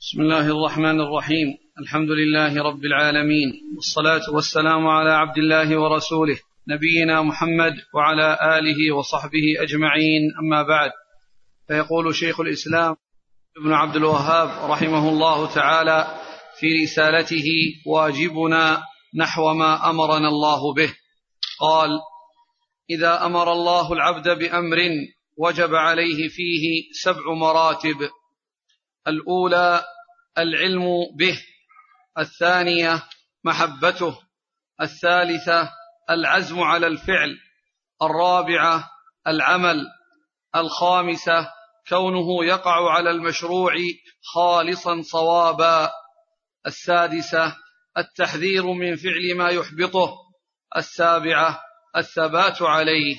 بسم الله الرحمن الرحيم. الحمد لله رب العالمين، والصلاة والسلام على عبد الله ورسوله نبينا محمد وعلى آله وصحبه أجمعين، أما بعد. فيقول شيخ الإسلام ابن عبد الوهاب رحمه الله تعالى في رسالته واجبنا نحو ما أمرنا الله به، قال: إذا أمر الله العبد بأمر وجب عليه فيه 7 مراتب: الأولى العلم به، الثانية محبته، الثالثة العزم على الفعل، الرابعة العمل، الخامسة كونه يقع على المشروع خالصا صوابا، السادسة التحذير من فعل ما يحبطه، السابعة الثبات عليه.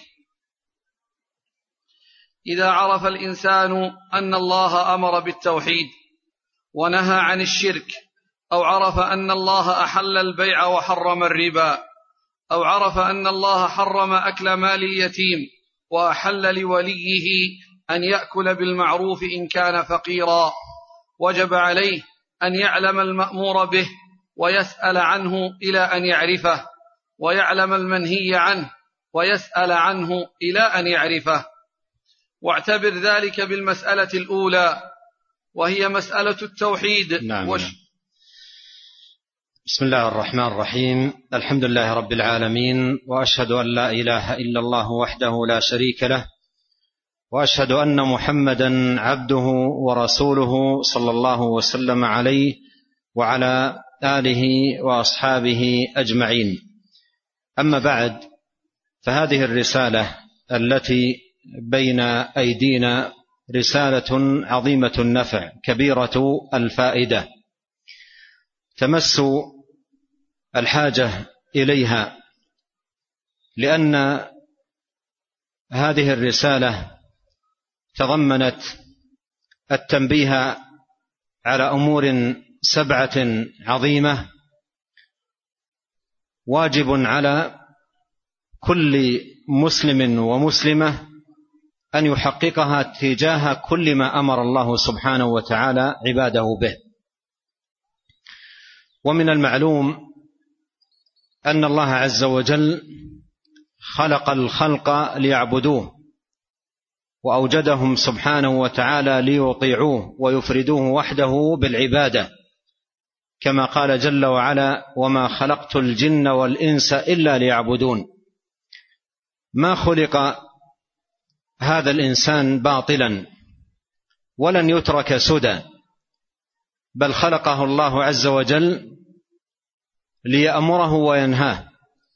إذا عرف الإنسان أن الله أمر بالتوحيد ونهى عن الشرك، أو عرف أن الله أحل البيع وحرم الربا، أو عرف أن الله حرم أكل مال اليتيم وأحل لوليه أن يأكل بالمعروف إن كان فقيرا، وجب عليه أن يعلم المأمور به ويسأل عنه إلى أن يعرفه، ويعلم المنهي عنه ويسأل عنه إلى أن يعرفه. واعتبر ذلك بالمسألة الأولى، وهي مسألة التوحيد. بسم الله الرحمن الرحيم. الحمد لله رب العالمين، وأشهد أن لا إله إلا الله وحده لا شريك له، وأشهد أن محمدا عبده ورسوله صلى الله وسلم عليه وعلى آله وأصحابه أجمعين. أما بعد، فهذه الرسالة التي بين أيدينا رسالة عظيمة النفع كبيرة الفائدة، تمس الحاجة إليها، لأن هذه الرسالة تضمنت التنبيه على أمور 7 عظيمة واجب على كل مسلم ومسلمة أن يحققها تجاه كل ما أمر الله سبحانه وتعالى عباده به. ومن المعلوم أن الله عز وجل خلق الخلق ليعبدوه، وأوجدهم سبحانه وتعالى ليطيعوه ويفردوه وحده بالعبادة، كما قال جل وعلا: وما خلقت الجن والإنس إلا ليعبدون. ما خلق هذا الإنسان باطلا ولن يترك سدى، بل خلقه الله عز وجل ليأمره وينهاه،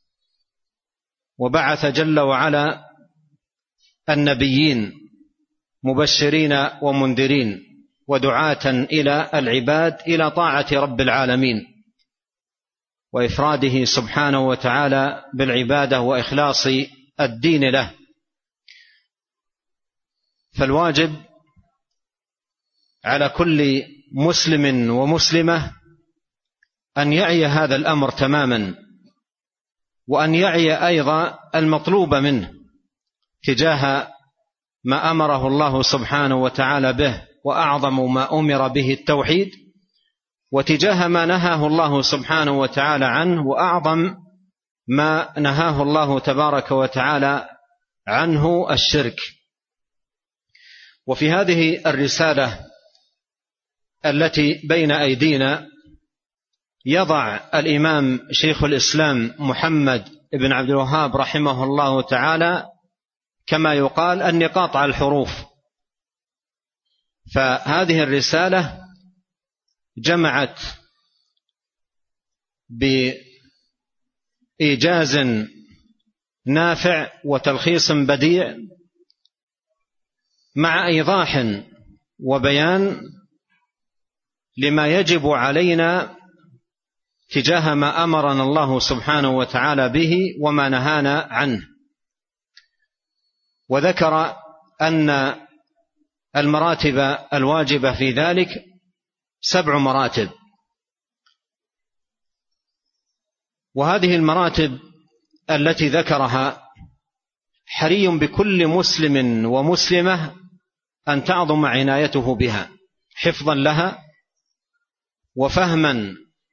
وبعث جل وعلا النبيين مبشرين ومنذرين ودعاة إلى العباد إلى طاعة رب العالمين وإفراده سبحانه وتعالى بالعبادة وإخلاص الدين له. فالواجب على كل مسلم ومسلمة أن يعي هذا الأمر تماما، وأن يعي أيضا المطلوب منه تجاه ما أمره الله سبحانه وتعالى به، وأعظم ما أمر به التوحيد، وتجاه ما نهاه الله سبحانه وتعالى عنه، وأعظم ما نهاه الله تبارك وتعالى عنه الشرك. وفي هذه الرسالة التي بين أيدينا يضع الإمام شيخ الإسلام محمد بن عبد الوهاب رحمه الله تعالى كما يقال النقاط على الحروف. فهذه الرسالة جمعت بإيجاز نافع وتلخيص بديع، مع إيضاح وبيان لما يجب علينا تجاه ما أمرنا الله سبحانه وتعالى به وما نهانا عنه. وذكر أن المراتب الواجبة في ذلك 7 مراتب، وهذه المراتب التي ذكرها حري بكل مسلم ومسلمة أن تعظم عنايته بها حفظا لها وفهما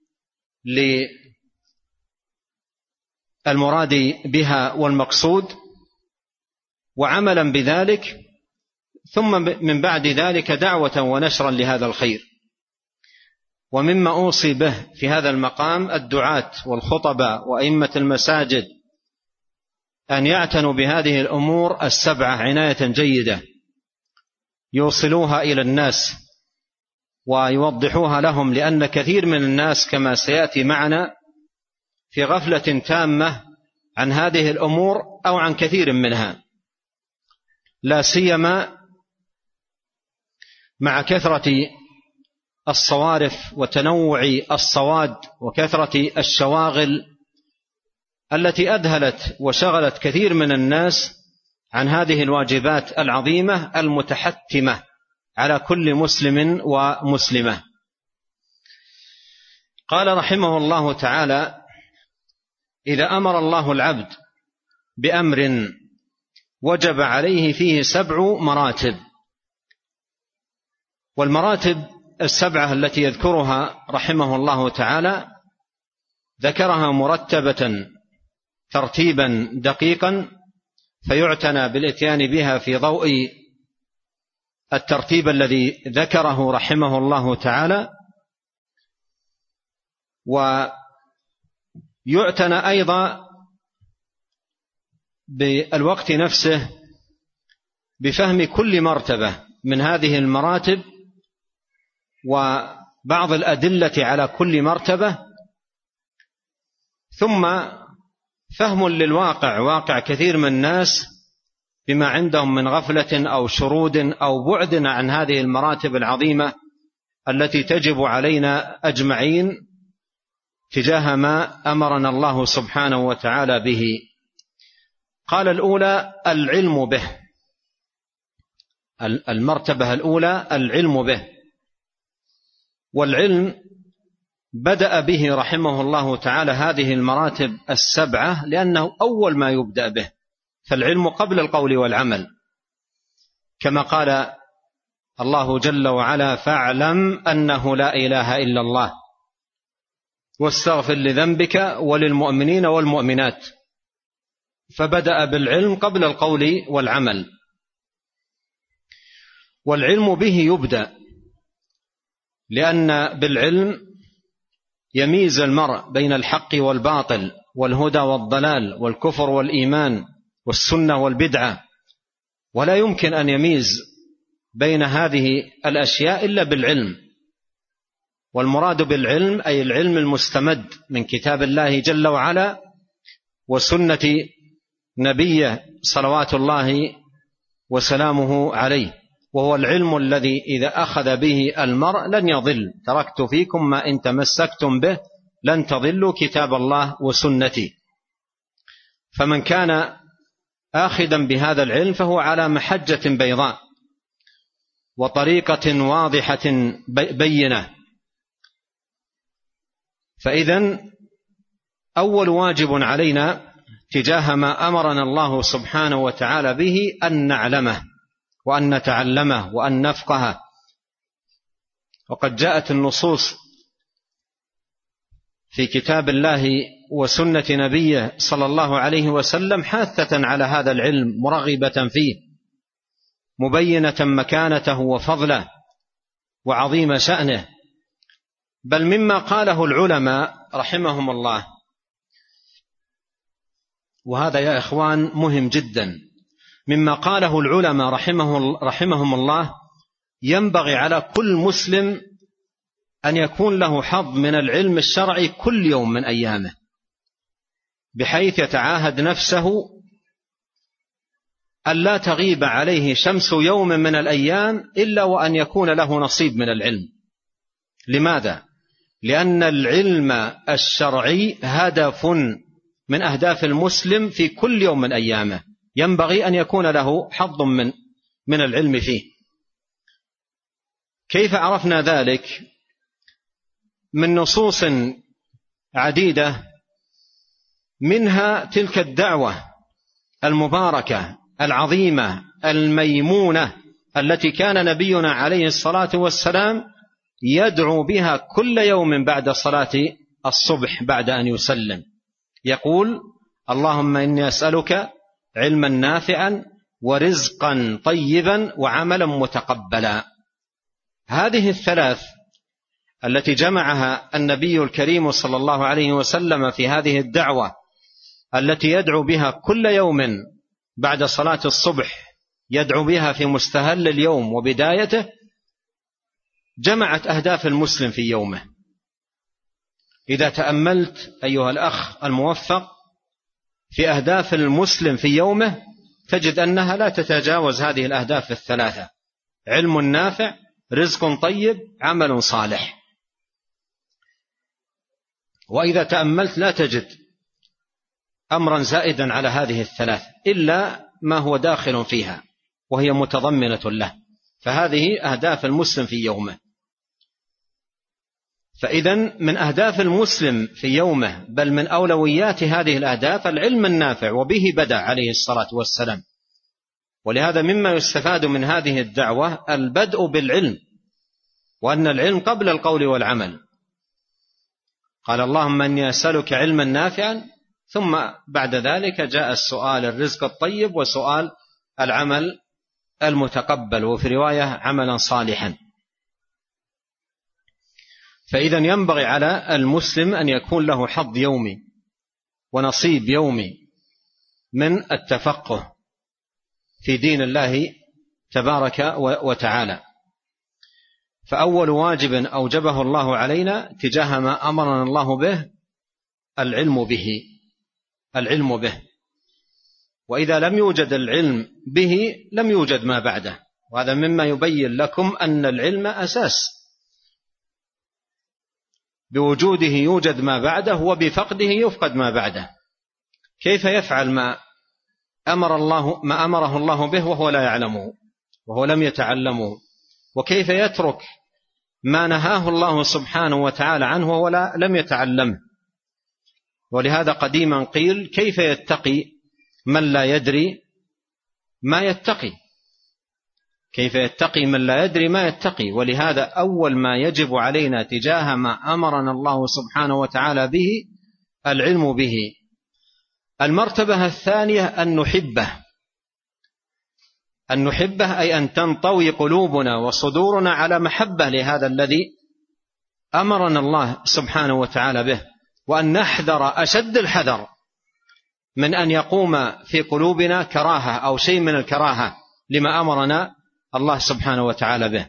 للمراد بها والمقصود وعملا بذلك، ثم من بعد ذلك دعوة ونشرا لهذا الخير. ومما أوصي به في هذا المقام الدعاة والخطباء وأئمة المساجد أن يعتنوا بهذه الأمور السبعة عناية جيدة، يوصلوها إلى الناس ويوضحوها لهم، لأن كثير من الناس كما سيأتي معنا في غفلة تامة عن هذه الأمور أو عن كثير منها، لا سيما مع كثرة الصوارف وتنوع الصواد وكثرة الشواغل التي أذهلت وشغلت كثير من الناس عن هذه الواجبات العظيمة المتحتمة على كل مسلم ومسلمة. قال رحمه الله تعالى: إذا أمر الله العبد بأمر وجب عليه فيه 7 مراتب. والمراتب 7 التي يذكرها رحمه الله تعالى ذكرها مرتبة ترتيبا دقيقا، فيعتنى بالإتيان بها في ضوء الترتيب الذي ذكره رحمه الله تعالى، ويعتنى أيضا بالوقت نفسه بفهم كل مرتبة من هذه المراتب وبعض الأدلة على كل مرتبة، ثم فهم للواقع، واقع كثير من الناس بما عندهم من غفلة أو شرود أو بعد عن هذه المراتب العظيمة التي تجب علينا أجمعين تجاه ما أمرنا الله سبحانه وتعالى به. قال الأولى العلم به، المرتبة الأولى العلم به، والعلم بدأ به رحمه الله تعالى هذه المراتب 7 لأنه أول ما يبدأ به، فالعلم قبل القول والعمل، كما قال الله جل وعلا: فاعلم أنه لا إله إلا الله واستغفر لذنبك وللمؤمنين والمؤمنات. فبدأ بالعلم قبل القول والعمل. والعلم به يبدأ لأن بالعلم يميز المرء بين الحق والباطل والهدى والضلال والكفر والإيمان والسنة والبدعة، ولا يمكن أن يميز بين هذه الأشياء إلا بالعلم. والمراد بالعلم أي العلم المستمد من كتاب الله جل وعلا وسنة نبيه صلوات الله وسلامه عليه، وهو العلم الذي إذا أخذ به المرء لن يضل. تركت فيكم ما إن تمسكتم به لن تضلوا كتاب الله وسنتي. فمن كان آخذا بهذا العلم فهو على محجة بيضاء وطريقة واضحة بينة. فإذن أول واجب علينا تجاه ما أمرنا الله سبحانه وتعالى به أن نعلمه وأن نتعلمه وأن نفقهه. وقد جاءت النصوص في كتاب الله وسنة نبيه صلى الله عليه وسلم حاثة على هذا العلم، مرغبة فيه، مبينة مكانته وفضله وعظيم شأنه. بل مما قاله العلماء رحمهم الله، وهذا يا إخوان مهم جدا، مما قاله العلماء رحمهم الله، ينبغي على كل مسلم أن يكون له حظ من العلم الشرعي كل يوم من أيامه، بحيث يتعاهد نفسه أن لا تغيب عليه شمس يوم من الأيام إلا وأن يكون له نصيب من العلم. لماذا؟ لأن العلم الشرعي هدف من أهداف المسلم في كل يوم من أيامه، ينبغي أن يكون له حظ من العلم فيه. كيف عرفنا ذلك؟ من نصوص عديدة، منها تلك الدعوة المباركة العظيمة الميمونة التي كان نبينا عليه الصلاة والسلام يدعو بها كل يوم بعد صلاة الصبح بعد أن يسلم، يقول: اللهم إني أسألك علما نافعا ورزقا طيبا وعملا متقبلا. هذه الثلاث التي جمعها النبي الكريم صلى الله عليه وسلم في هذه الدعوة التي يدعو بها كل يوم بعد صلاة الصبح، يدعو بها في مستهل اليوم وبدايته، جمعت أهداف المسلم في يومه. إذا تأملت أيها الأخ الموفق في أهداف المسلم في يومه تجد أنها لا تتجاوز هذه الأهداف الثلاثة: علم نافع، رزق طيب، عمل صالح. وإذا تأملت لا تجد أمرا زائدا على هذه الثلاث إلا ما هو داخل فيها وهي متضمنة له. فهذه أهداف المسلم في يومه. فإذن من أهداف المسلم في يومه، بل من أولويات هذه الأهداف، العلم النافع، وبه بدأ عليه الصلاة والسلام. ولهذا مما يستفاد من هذه الدعوة البدء بالعلم، وأن العلم قبل القول والعمل. قال: اللهم إني أسألك علما نافعا، ثم بعد ذلك جاء السؤال الرزق الطيب وسؤال العمل المتقبل، وفي رواية عملا صالحا. فإذا ينبغي على المسلم أن يكون له حظ يومي ونصيب يومي من التفقه في دين الله تبارك وتعالى. فأول واجب أوجبه الله علينا تجاه ما أمرنا الله به العلم به. وإذا لم يوجد العلم به لم يوجد ما بعده، وهذا مما يبين لكم أن العلم أساس، بوجوده يوجد ما بعده وبفقده يفقد ما بعده. كيف يفعل ما أمره الله به وهو لا يعلمه وهو لم يتعلمه؟ وكيف يترك ما نهاه الله سبحانه وتعالى عنه وهو لم يتعلمه؟ ولهذا قديما قيل: كيف يتقي من لا يدري ما يتقي؟ كيف يتقي من لا يدري ما يتقي؟ ولهذا أول ما يجب علينا تجاه ما أمرنا الله سبحانه وتعالى به العلم به. المرتبة الثانية أن نحبه، أي أن تنطوي قلوبنا وصدورنا على محبة لهذا الذي أمرنا الله سبحانه وتعالى به، وأن نحذر أشد الحذر من أن يقوم في قلوبنا كراهة أو شيء من الكراهة لما أمرنا الله سبحانه وتعالى به.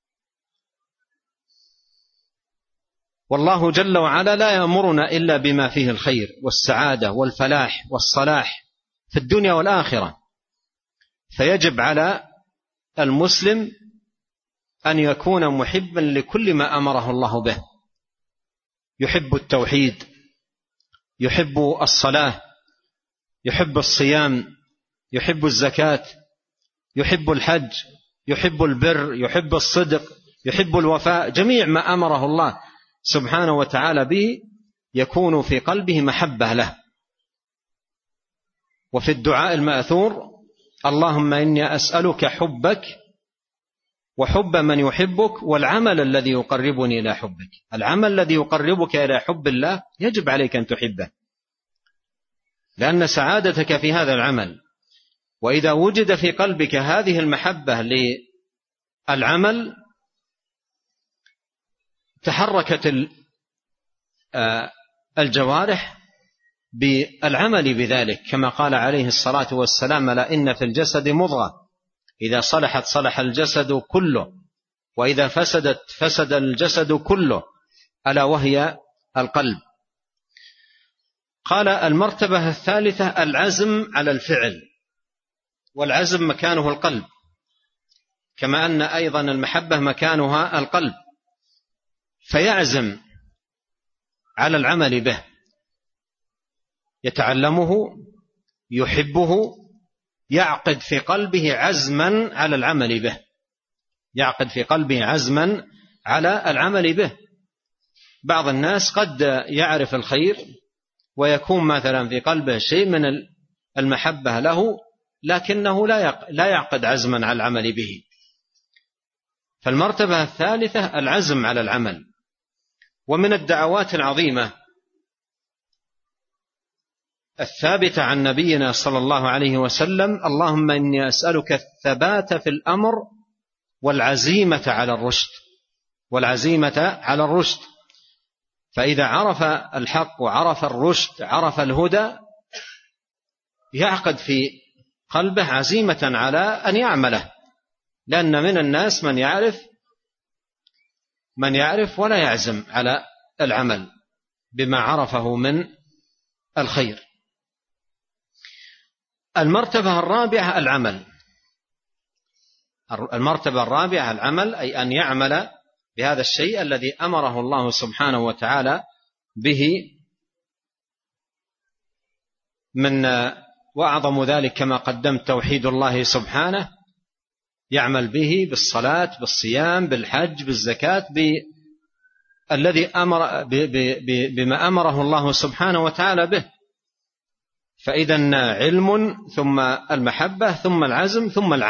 والله جل وعلا لا يأمرنا إلا بما فيه الخير والسعادة والفلاح والصلاح في الدنيا والآخرة. فيجب على المسلم أن يكون محبا لكل ما أمره الله به، يحب التوحيد، يحب الصلاة، يحب الصيام، يحب الزكاة، يحب الحج، يحب البر، يحب الصدق، يحب الوفاء. جميع ما أمره الله سبحانه وتعالى به يكون في قلبه محبة له. وفي الدعاء المأثور: اللهم إني أسألك حبك وحب من يحبك والعمل الذي يقربني إلى حبك. العمل الذي يقربك إلى حب الله يجب عليك أن تحبه، لأن سعادتك في هذا العمل. وإذا وجد في قلبك هذه المحبة للعمل تحركت الجوارح بالعمل بذلك، كما قال عليه الصلاة والسلام: لا إن في الجسد مضغة إذا صلحت صلح الجسد كله وإذا فسدت فسد الجسد كله ألا وهي القلب. قال: المرتبة الثالثة العزم على الفعل، والعزم مكانه القلب، كما أن أيضا المحبة مكانها القلب. فيعزم على العمل به، يتعلمه، يحبه، يعقد في قلبه عزما على العمل به، يعقد في قلبه عزما على العمل به. بعض الناس قد يعرف الخير ويكون مثلا في قلبه شيء من المحبة له، لكنه لا يعقد عزما على العمل به. فالمرتبة الثالثة العزم على العمل. ومن الدعوات العظيمة الثابتة عن نبينا صلى الله عليه وسلم: اللهم إني أسألك الثبات في الأمر والعزيمة على الرشد. فإذا عرف الحق وعرف الرشد، عرف الهدى، يعقد في قلبه عزيمة على أن يعمله، لأن من الناس من يعرف ولا يعزم على العمل بما عرفه من الخير. المرتبة الرابعة العمل، أي أن يعمل بهذا الشيء الذي أمره الله سبحانه وتعالى به، وأعظم ذلك كما قدمت توحيد الله سبحانه، يعمل به بالصلاة، بالصيام، بالحج، بالزكاة، بما أمره الله سبحانه وتعالى به. فإذا علم، ثم المحبة، ثم العزم،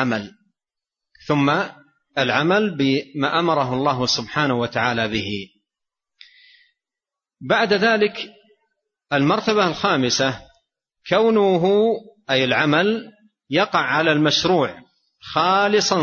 ثم العمل بما أمره الله سبحانه وتعالى به. بعد ذلك المرتبة الخامسة كونه، أي العمل، يقع على المشروع خالصا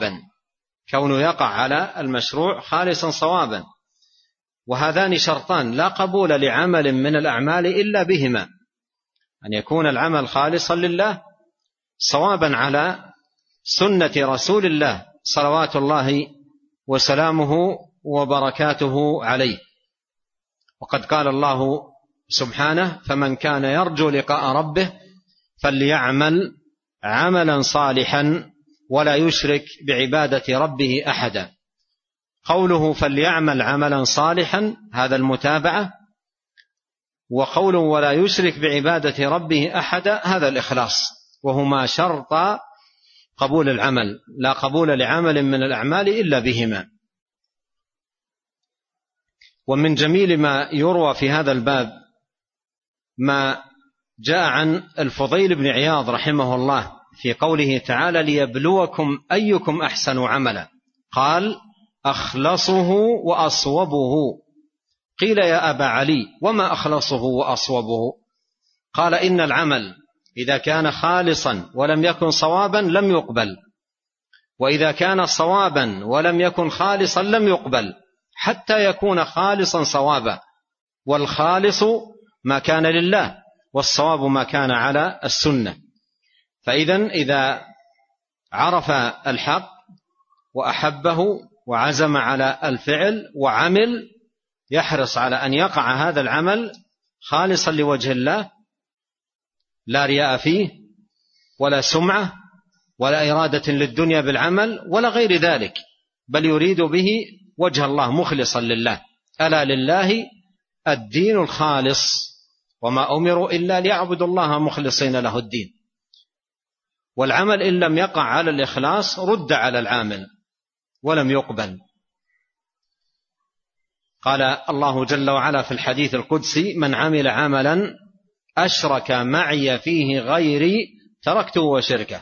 صوابا، وهذان شرطان لا قبول لعمل من الأعمال إلا بهما: أن يكون العمل خالصا لله صوابا على سنة رسول الله صلوات الله وسلامه وبركاته عليه. وقد قال الله سبحانه: فمن كان يرجو لقاء ربه فليعمل عملا صالحا ولا يشرك بعبادة ربه أحدا. قوله فليعمل عملا صالحا هذا المتابعة، وقوله ولا يشرك بعبادة ربه أحدا هذا الإخلاص، وهما شرط قبول العمل، لا قبول لعمل من الأعمال إلا بهما. ومن جميل ما يروى في هذا الباب ما جاء عن الفضيل بن عياض رحمه الله في قوله تعالى: ليبلوكم أيكم أحسن عملا، قال: أخلصه وأصوبه. قيل: يا أبا علي وما أخلصه وأصوبه؟ قال: إن العمل إذا كان خالصا ولم يكن صوابا لم يقبل، وإذا كان صوابا ولم يكن خالصا لم يقبل، حتى يكون خالصا صوابا. والخالص ما كان لله، والصواب ما كان على السنة. إذا عرف الحق وأحبه وعزم على الفعل وعمل، يحرص على أن يقع هذا العمل خالصا لوجه الله، لا رياء فيه ولا سمعة ولا إرادة للدنيا بالعمل ولا غير ذلك، بل يريد به وجه الله مخلصا لله. ألا لله الدين الخالص، وما أمروا إلا ليعبدوا الله مخلصين له الدين. والعمل إن لم يقع على الإخلاص رد على العامل ولم يقبل. قال الله جل وعلا في الحديث القدسي: من عمل عملا أشرك معي فيه غيري تركته وشركه.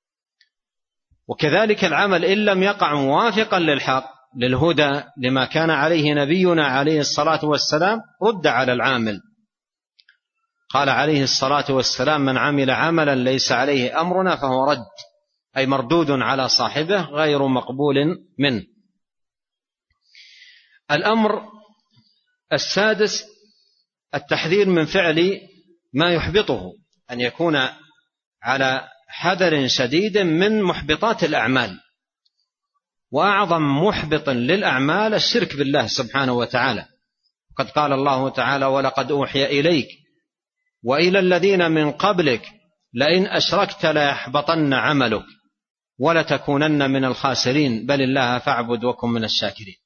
وكذلك العمل إن لم يقع موافقا للحق، للهدى، لما كان عليه نبينا عليه الصلاة والسلام، رد على العامل. قال عليه الصلاة والسلام: من عمل عملا ليس عليه أمرنا فهو رد، أي مردود على صاحبه غير مقبول منه. الأمر السادس التحذير من فعل ما يحبطه، أن يكون على حذر شديد من محبطات الأعمال. وأعظم محبط للأعمال الشرك بالله سبحانه وتعالى. قد قال الله تعالى: ولقد أوحي إليك وإلى الذين من قبلك لئن أشركت ليحبطن عملك ولتكونن من الخاسرين بل الله فاعبد وكن من الشاكرين.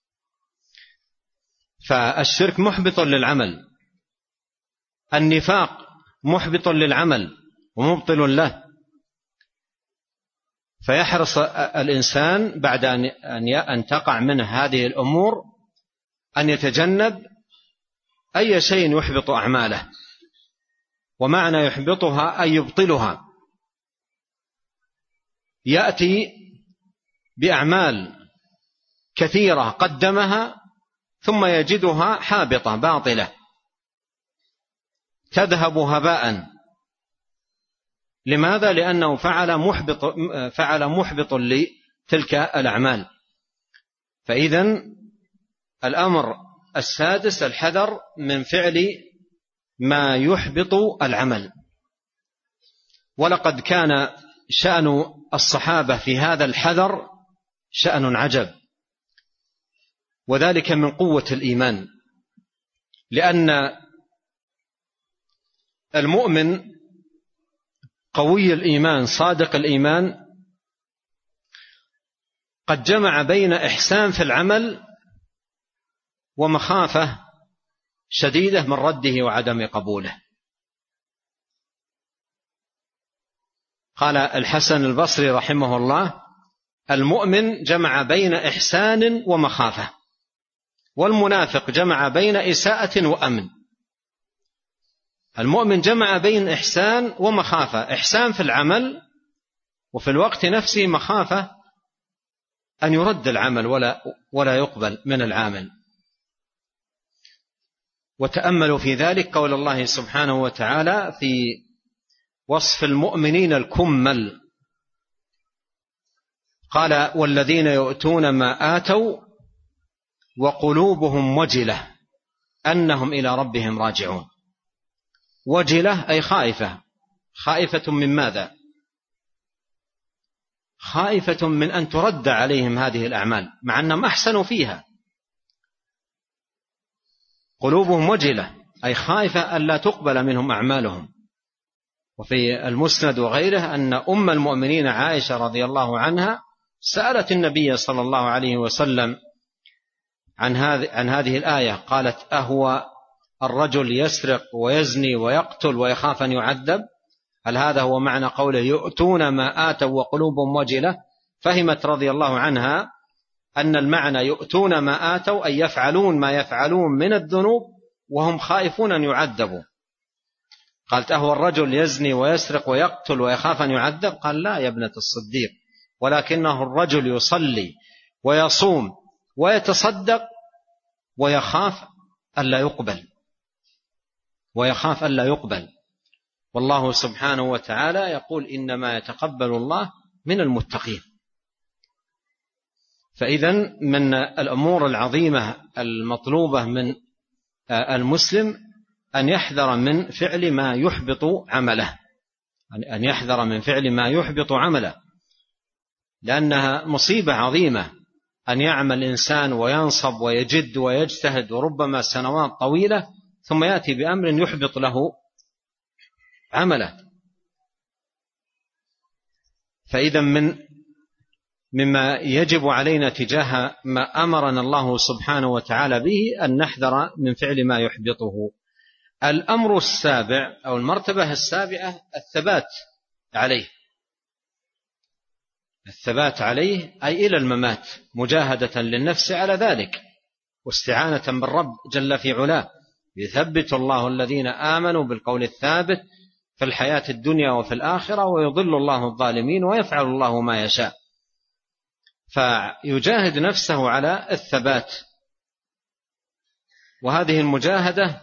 فالشرك محبط للعمل، النفاق محبط للعمل ومبطل له. فيحرص الإنسان بعد أن تقع منه هذه الأمور أن يتجنب أي شيء يحبط أعماله. ومعنى يحبطها أي يبطلها، يأتي بأعمال كثيرة قدمها ثم يجدها حابطة باطلة تذهب هباء. لماذا؟ لأنه فعل محبط لتلك الأعمال. فإذن الأمر السادس الحذر من فعل ما يحبط العمل. ولقد كان شأن الصحابة في هذا الحذر شأن عجب، وذلك من قوة الإيمان، لأن المؤمن قوي الإيمان صادق الإيمان قد جمع بين إحسان في العمل ومخافة شديدة من رده وعدم قبوله. قال الحسن البصري رحمه الله: المؤمن جمع بين إحسان ومخافة، والمنافق جمع بين إساءة وأمن. المؤمن جمع بين إحسان ومخافة، إحسان في العمل وفي الوقت نفسه مخافة أن يرد العمل ولا يقبل من العامل. وتأملوا في ذلك قول الله سبحانه وتعالى في وصف المؤمنين الكمل، قال: والذين يؤتون ما آتوا وقلوبهم وجلة أنهم إلى ربهم راجعون. وجلة أي خائفة. خائفة من ماذا؟ خائفة من أن ترد عليهم هذه الأعمال مع أنهم أحسنوا فيها. قلوبهم وجلة أي خائفة أن لا تقبل منهم أعمالهم. وفي المسند وغيره أن أم المؤمنين عائشة رضي الله عنها سألت النبي صلى الله عليه وسلم عن هذه الآية، قالت: أهو الرجل يسرق ويزني ويقتل ويخاف أن يعذب؟ هل هذا هو معنى قوله يؤتون ما آتوا وقلوبهم وجلة؟ فهمت رضي الله عنها أن المعنى يؤتون ما آتوا أي يفعلون ما يفعلون من الذنوب وهم خائفون أن يعذبوا. قالت: أهو الرجل يزني ويسرق ويقتل ويخاف أن يعذب؟ قال: لا يا ابنة الصديق، ولكنه الرجل يصلي ويصوم ويتصدق ويخاف ألا يقبل. والله سبحانه وتعالى يقول: إنما يتقبل الله من المتقين. فإذن من الأمور العظيمة المطلوبة من المسلم أن يحذر من فعل ما يحبط عمله، أن يحذر من فعل ما يحبط عمله، لأنها مصيبة عظيمة أن يعمل الإنسان وينصب ويجد ويجتهد وربما سنوات طويلة ثم يأتي بأمر يحبط له عمله. فإذا مما يجب علينا تجاه ما أمرنا الله سبحانه وتعالى به أن نحذر من فعل ما يحبطه. الأمر السابع أو المرتبة السابعة الثبات عليه أي إلى الممات، مجاهدة للنفس على ذلك واستعانة بالرب جل في علاه. يثبت الله الذين آمنوا بالقول الثابت في الحياة الدنيا وفي الآخرة ويضل الله الظالمين ويفعل الله ما يشاء. فيجاهد نفسه على الثبات، وهذه المجاهدة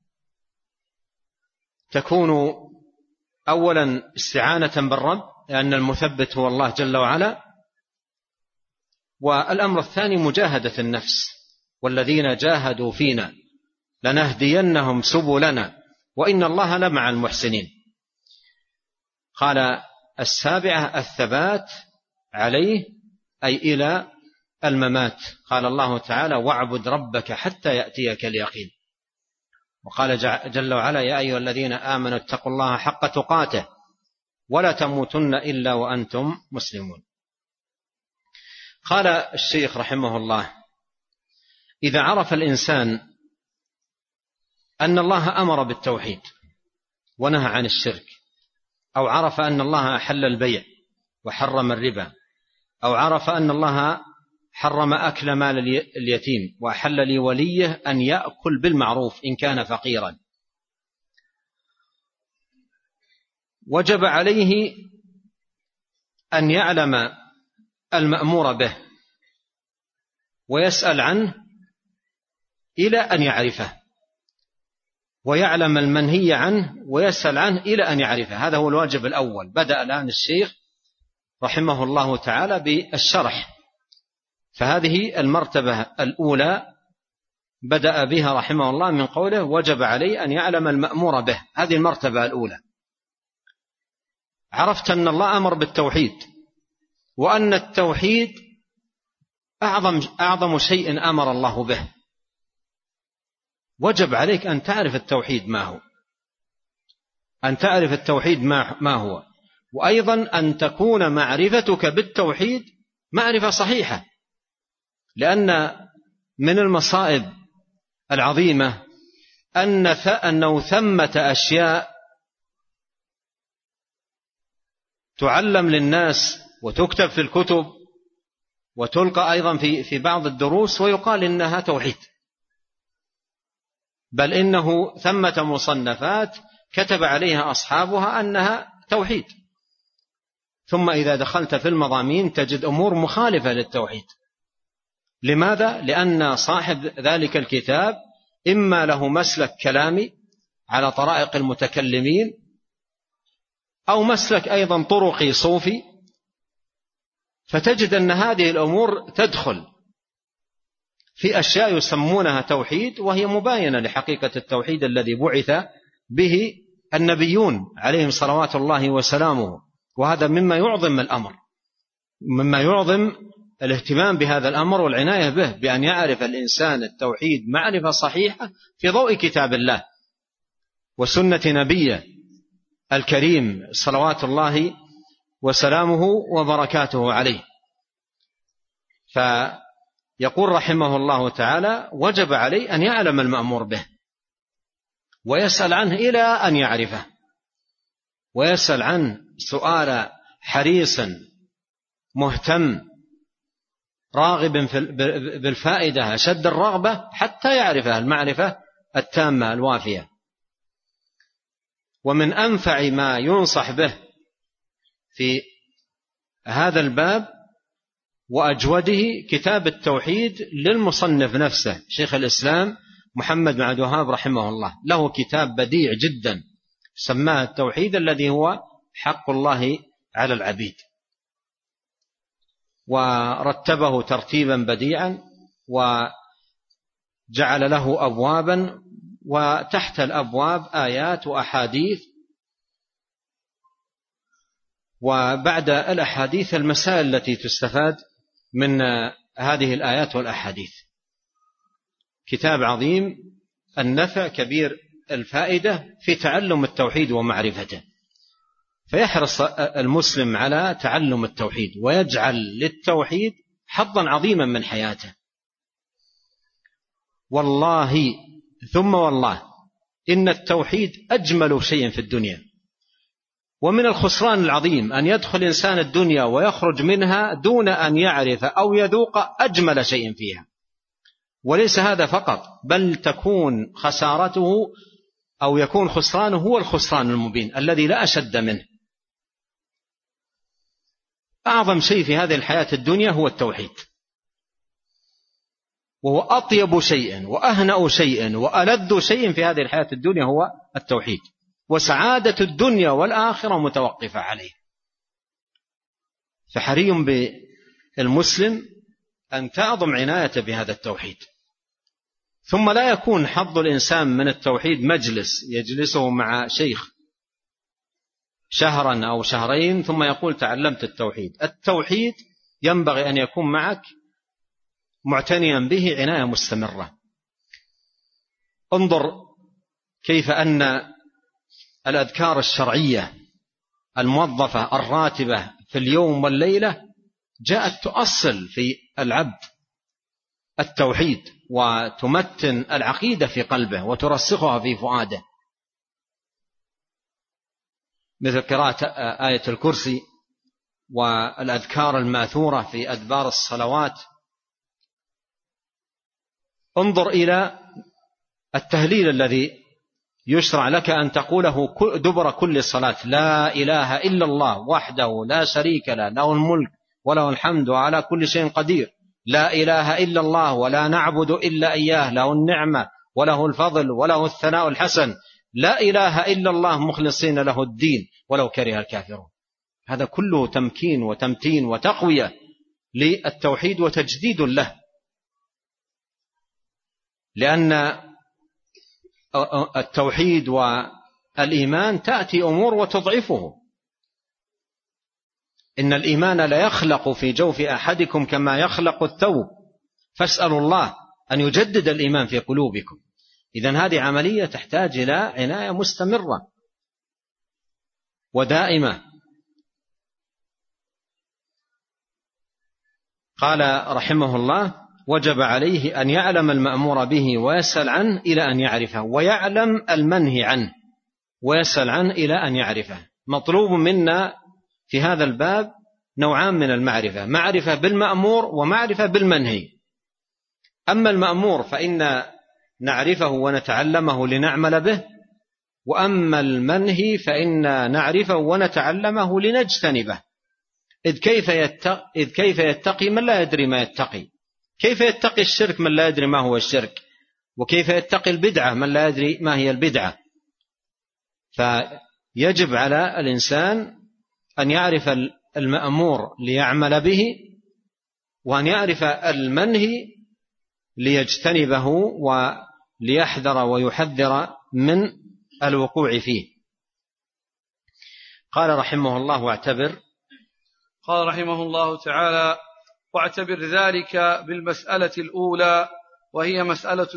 تكون أولا استعانة بالرب لأن المثبت هو الله جل وعلا، والأمر الثاني مجاهدة النفس: والذين جاهدوا فينا لنهدينهم سبلنا وإن الله لمع المحسنين. قال السابعة الثبات عليه أي إلى الممات. قال الله تعالى: واعبد ربك حتى يأتيك اليقين. وقال جل وعلا: يا أيها الذين آمنوا اتقوا الله حق تقاته ولا تموتن إلا وأنتم مسلمون. قال الشيخ رحمه الله: إذا عرف الإنسان أن الله أمر بالتوحيد ونهى عن الشرك، أو عرف أن الله أحل البيع وحرم الربا، أو عرف أن الله حرم أكل مال اليتيم وأحل لوليه أن يأكل بالمعروف إن كان فقيرا، وجب عليه أن يعلم المأمور به ويسأل عنه إلى أن يعرفه، ويعلم المنهي عنه ويسأل عنه إلى أن يعرفه. هذا هو الواجب الأول. بدأ الآن الشيخ رحمه الله تعالى بالشرح، فهذه المرتبة الأولى بدأ بها رحمه الله من قوله وجب عليه أن يعلم المأمور به. هذه المرتبة الأولى. عرفت أن الله أمر بالتوحيد، وأن التوحيد أعظم شيء أمر الله به. وجب عليك أن تعرف التوحيد ما هو، أن تعرف التوحيد ما هو، وأيضا أن تكون معرفتك بالتوحيد معرفة صحيحة، لأن من المصائب العظيمة أنه ثمة أشياء تعلم للناس وتكتب في الكتب وتلقى أيضا في بعض الدروس ويقال إنها توحيد، بل إنه ثمة مصنفات كتب عليها أصحابها أنها توحيد، ثم إذا دخلت في المضامين تجد أمور مخالفة للتوحيد. لماذا؟ لأن صاحب ذلك الكتاب إما له مسلك كلامي على طرائق المتكلمين، أو مسلك أيضا طرقي صوفي، فتجد أن هذه الأمور تدخل في أشياء يسمونها توحيد وهي مباينة لحقيقة التوحيد الذي بعث به النبيون عليهم صلوات الله وسلامه. وهذا مما يعظم الأمر، مما يعظم الاهتمام بهذا الأمر والعناية به، بأن يعرف الإنسان التوحيد معرفة صحيحة في ضوء كتاب الله وسنة نبيه الكريم صلوات الله وسلامه وبركاته عليه. فيقول رحمه الله تعالى وجب عليه أن يعلم المأمور به ويسأل عنه إلى أن يعرفه، ويسأل عنه سؤال حريص مهتم راغب بالفائدة أشد الرغبة حتى يعرفها المعرفة التامة الوافية. ومن أنفع ما ينصح به في هذا الباب وأجوده كتاب التوحيد للمصنف نفسه شيخ الإسلام محمد بن عبد الوهاب رحمه الله، له كتاب بديع جدا سماه التوحيد الذي هو حق الله على العبيد، ورتبه ترتيبا بديعا وجعل له أبوابا، وتحت الأبواب آيات وأحاديث، وبعد الأحاديث المسائل التي تستفاد من هذه الآيات والأحاديث. كتاب عظيم النفع كبير الفائدة في تعلم التوحيد ومعرفته، فيحرص المسلم على تعلم التوحيد ويجعل للتوحيد حظا عظيما من حياته. والله ثم والله إن التوحيد أجمل شيء في الدنيا، ومن الخسران العظيم أن يدخل إنسان الدنيا ويخرج منها دون أن يعرف أو يذوق أجمل شيء فيها. وليس هذا فقط، بل تكون خسارته أو يكون خسرانه هو الخسران المبين الذي لا أشد منه. أعظم شيء في هذه الحياة الدنيا هو التوحيد، وهو أطيب شيء وأهنأ شيء وألذ شيء في هذه الحياة الدنيا هو التوحيد، وسعادة الدنيا والآخرة متوقفة عليه. فحري بالمسلم أن تعظم عنايته بهذا التوحيد. ثم لا يكون حظ الإنسان من التوحيد مجلس يجلسه مع شيخ شهرا أو شهرين ثم يقول تعلمت التوحيد. التوحيد ينبغي أن يكون معك معتنيا به عناية مستمرة. انظر كيف أن الأذكار الشرعية الموظفة الراتبة في اليوم والليلة جاءت تؤصل في العبد التوحيد وتمتن العقيدة في قلبه وترسخها في فؤاده، مثل قراءة آية الكرسي والأذكار الماثورة في أدبار الصلوات. انظر إلى التهليل الذي يشرع لك أن تقوله دبر كل صلاة: لا إله إلا الله وحده لا شريك له، له الملك وله الحمد وعلى كل شيء قدير، لا إله إلا الله ولا نعبد إلا إياه، له النعمة وله الفضل وله الثناء الحسن، لا إله إلا الله مخلصين له الدين ولو كره الكافرون. هذا كله تمكين وتمتين وتقوية للتوحيد وتجديد له، لأن التوحيد والإيمان تأتي أمور وتضعفه. إن الإيمان لا يخلق في جوف أحدكم كما يخلق الثوب، فاسألوا الله أن يجدد الإيمان في قلوبكم. إذن هذه عملية تحتاج إلى عناية مستمرة ودائمة. قال رحمه الله: وجب عليه أن يعلم المأمور به ويسأل عنه إلى أن يعرفه، ويعلم المنهي عنه ويسأل عنه إلى أن يعرفه. مطلوب منا في هذا الباب نوعان من المعرفة: معرفة بالمأمور ومعرفة بالمنهي. أما المأمور فإن نعرفه ونتعلمه لنعمل به، وأما المنهي فإن نعرفه ونتعلمه لنجتنبه. إذ كيف يتقي من لا يدري ما يتقي؟ كيف يتقي الشرك من لا يدري ما هو الشرك؟ وكيف يتقي البدعة من لا يدري ما هي البدعة؟ فيجب على الإنسان أن يعرف المأمور ليعمل به، وأن يعرف المنهي ليجتنبه وليحذر ويحذر من الوقوع فيه. قال رحمه الله: واعتبر. قال رحمه الله تعالى: واعتبر ذلك بالمسألة الأولى، وهي مسألة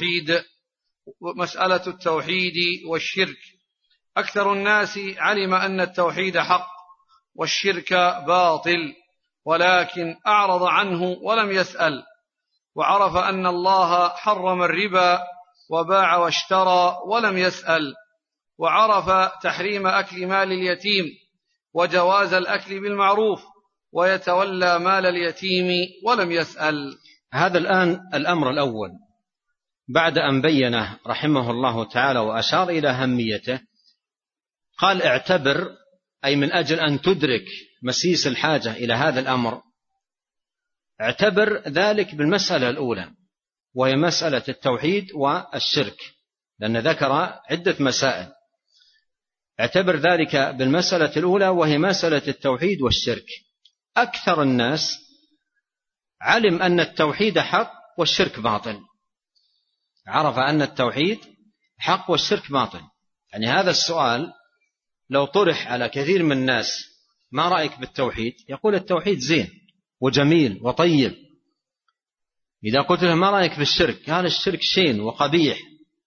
التوحيد والشرك. أكثر الناس علم أن التوحيد حق والشرك باطل، ولكن أعرض عنه ولم يسأل، وعرف أن الله حرم الربا وباع واشترى ولم يسأل، وعرف تحريم أكل مال اليتيم وجواز الأكل بالمعروف، ويتولى مال اليتيم ولم يسأل. هذا الآن الأمر الأول، بعد أن بينه رحمه الله تعالى وأشار إلى أهميته، قال: اعتبر، أي من أجل أن تدرك مسيس الحاجة إلى هذا الأمر، اعتبر ذلك بالمسألة الأولى، وهي مسألة التوحيد والشرك، لأن ذكر عدة مسائل. اعتبر ذلك بالمسألة الأولى، وهي مسألة التوحيد والشرك. أكثر الناس علم أن التوحيد حق والشرك باطل، عرف أن التوحيد حق والشرك باطل. يعني هذا السؤال لو طرح على كثير من الناس: ما رأيك بالتوحيد؟ يقول التوحيد زين وجميل وطيب. إذا قلت له: ما رأيك بالشرك؟ قال الشرك شين وقبيح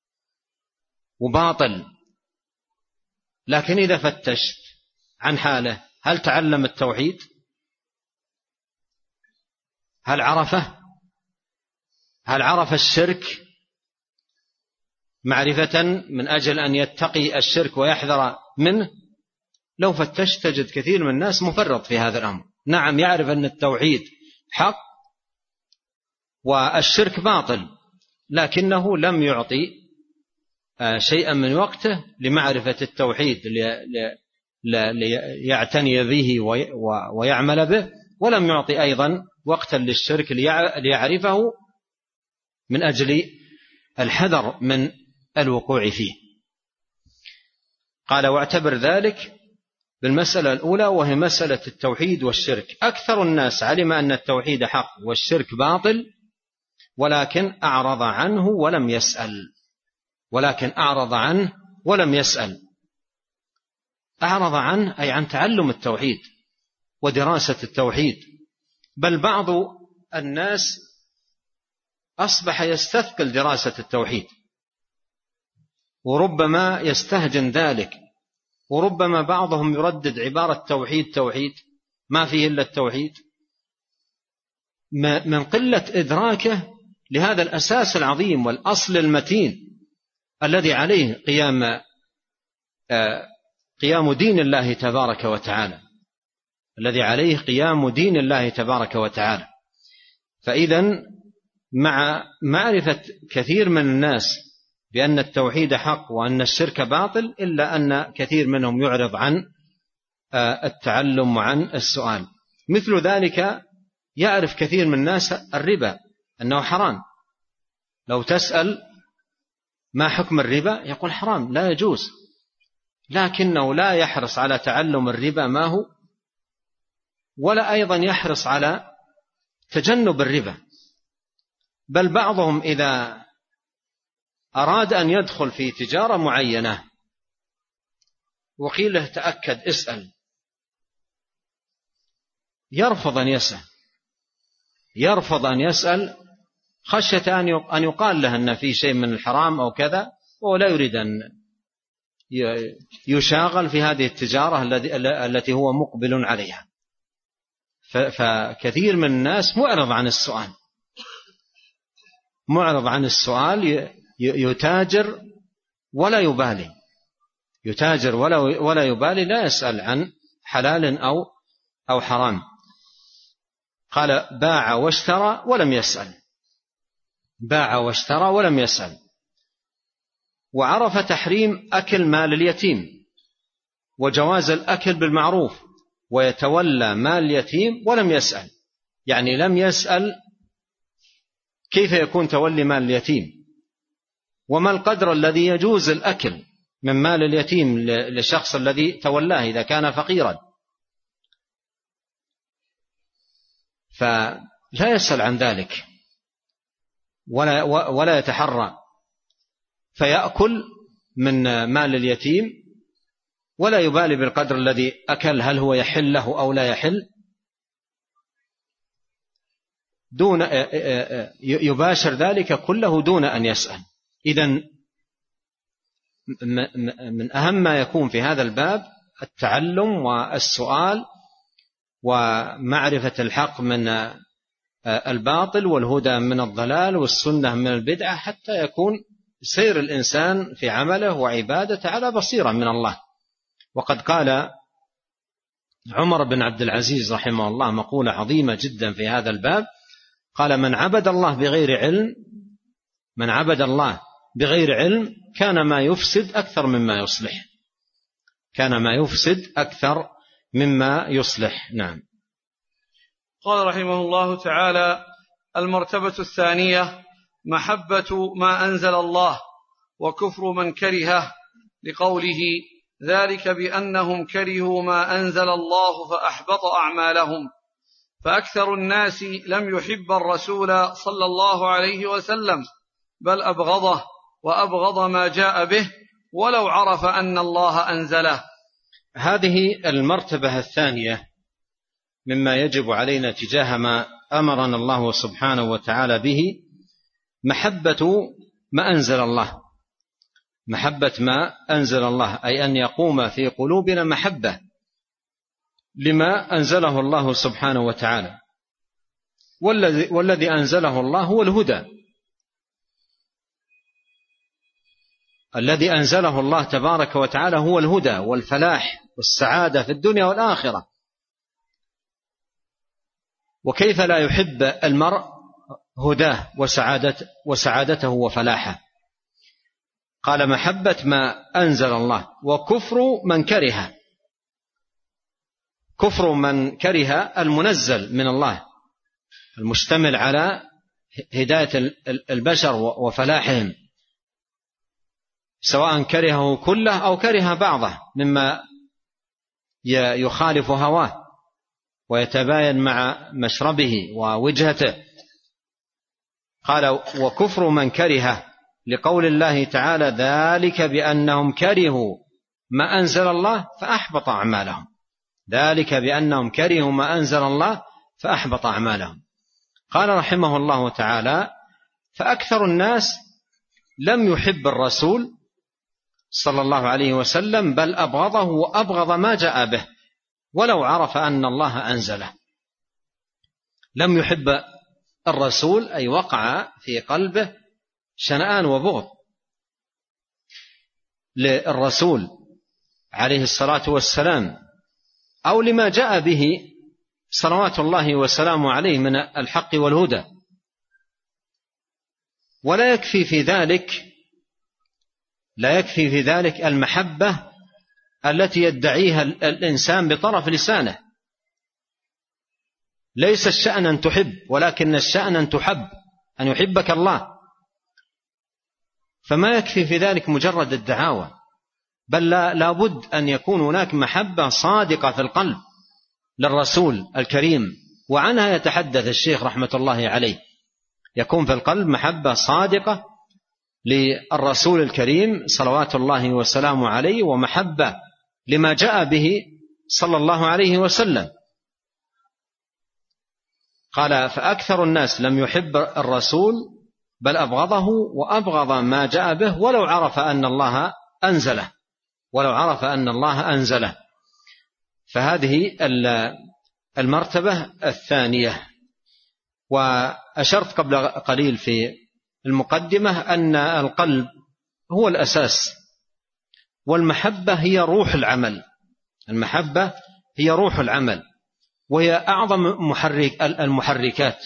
وباطل. لكن إذا فتشت عن حاله، هل تعلم التوحيد؟ هل عرفه؟ هل عرف الشرك معرفة من أجل أن يتقي الشرك ويحذر منه؟ لو فتشت تجد كثير من الناس مفرط في هذا الأمر. نعم، يعرف أن التوحيد حق والشرك باطل، لكنه لم يعطي شيئا من وقته لمعرفة التوحيد ليعتني به ويعمل به، ولم يعطي أيضا وقتا للشرك ليعرفه من أجل الحذر من الوقوع فيه. قال: واعتبر ذلك بالمسألة الأولى، وهي مسألة التوحيد والشرك. أكثر الناس علم أن التوحيد حق والشرك باطل، ولكن أعرض عنه ولم يسأل. أعرض عنه أي عن تعلم التوحيد ودراسة التوحيد. بل بعض الناس أصبح يستثقل دراسة التوحيد، وربما يستهجن ذلك، وربما بعضهم يردد عبارة توحيد ما فيه إلا التوحيد، من قلة إدراكه لهذا الأساس العظيم والأصل المتين الذي عليه قيام دين الله تبارك وتعالى. فإذن مع معرفة كثير من الناس بأن التوحيد حق وأن الشرك باطل، إلا أن كثير منهم يعرض عن التعلم وعن السؤال. مثل ذلك يعرف كثير من الناس الربا أنه حرام، لو تسأل ما حكم الربا يقول حرام لا يجوز، لكنه لا يحرص على تعلم الربا ما هو، ولا أيضا يحرص على تجنب الربا. بل بعضهم إذا أراد أن يدخل في تجارة معينة وقيل له تأكد اسأل، يرفض أن يسأل خشية أن يقال له أن في شيء من الحرام أو كذا، وهو لا يريد أن يشاغل في هذه التجارة التي هو مقبل عليها. فكثير من الناس معرض عن السؤال، يتاجر ولا يبالي، لا يسأل عن حلال أو حرام. قال باع واشترى ولم يسأل. وعرف تحريم أكل مال اليتيم وجواز الأكل بالمعروف، ويتولى مال اليتيم ولم يسأل، يعني لم يسأل كيف يكون تولي مال اليتيم، وما القدر الذي يجوز الأكل من مال اليتيم للشخص الذي تولاه إذا كان فقيرا، فلا يسأل عن ذلك ولا يتحرى، فيأكل من مال اليتيم ولا يبالي بالقدر الذي أكل، هل هو يحل له أو لا يحل، يباشر ذلك كله دون أن يسأل. إذن من أهم ما يكون في هذا الباب التعلم والسؤال ومعرفة الحق من الباطل والهدى من الضلال والسنة من البدعة، حتى يكون سير الإنسان في عمله وعبادته على بصيرة من الله. وقد قال عمر بن عبد العزيز رحمه الله مقولة عظيمة جدا في هذا الباب، قال من عبد الله بغير علم كان ما يفسد أكثر مما يصلح. نعم. قال رحمه الله تعالى: المرتبة الثانية محبة ما أنزل الله وكفر من كرهه، لقوله: ذلك بأنهم كرهوا ما أنزل الله فأحبط أعمالهم. فأكثر الناس لم يحب الرسول صلى الله عليه وسلم، بل أبغضه وأبغض ما جاء به ولو عرف أن الله أنزله. هذه المرتبة الثانية مما يجب علينا تجاه ما أمرنا الله سبحانه وتعالى به، محبة ما أنزل الله، أي أن يقوم في قلوبنا محبة لما أنزله الله سبحانه وتعالى. والذي أنزله الله هو الهدى، الذي أنزله الله تبارك وتعالى هو الهدى والفلاح والسعادة في الدنيا والآخرة. وكيف لا يحب المرء هداه وسعادته وفلاحه؟ قال محبة ما أنزل الله وكفر من كره. كفر من كره المنزل من الله المشتمل على هداية البشر وفلاحهم، سواء كرهه كله أو كره بعضه مما يخالف هواه ويتباين مع مشربه ووجهته. قال وكفر من كره، لقول الله تعالى: ذلك بأنهم كرهوا ما أنزل الله فأحبط أعمالهم. ذلك بأنهم كرهوا ما أنزل الله فأحبط أعمالهم. قال رحمه الله تعالى: فأكثر الناس لم يحب الرسول صلى الله عليه وسلم، بل أبغضه وأبغض ما جاء به ولو عرف أن الله أنزله. لم يحب الرسول أي وقع في قلبه شنآن وبغض للرسول عليه الصلاة والسلام، أو لما جاء به صلوات الله وسلامه عليه من الحق والهدى. ولا يكفي في ذلك المحبة التي يدعيها الإنسان بطرف لسانه، ليس الشأن أن تحب، ولكن الشأن أن تحب، أن يحبك الله. فما يكفي في ذلك مجرد الدعاوى، بل لا بد أن يكون هناك محبة صادقة في القلب للرسول الكريم، وعنها يتحدث الشيخ رحمة الله عليه. يكون في القلب محبة صادقة للرسول الكريم صلوات الله وسلامه عليه، ومحبة لما جاء به صلى الله عليه وسلم. قال: فأكثر الناس لم يحب الرسول بل أبغضه، وأبغض ما جاء به ولو عرف أن الله أنزله، ولو عرف أن الله أنزله. فهذه المرتبة الثانية. وأشرت قبل قليل في المقدمة أن القلب هو الأساس، والمحبة هي روح العمل. المحبة هي روح العمل، وهي أعظم المحركات،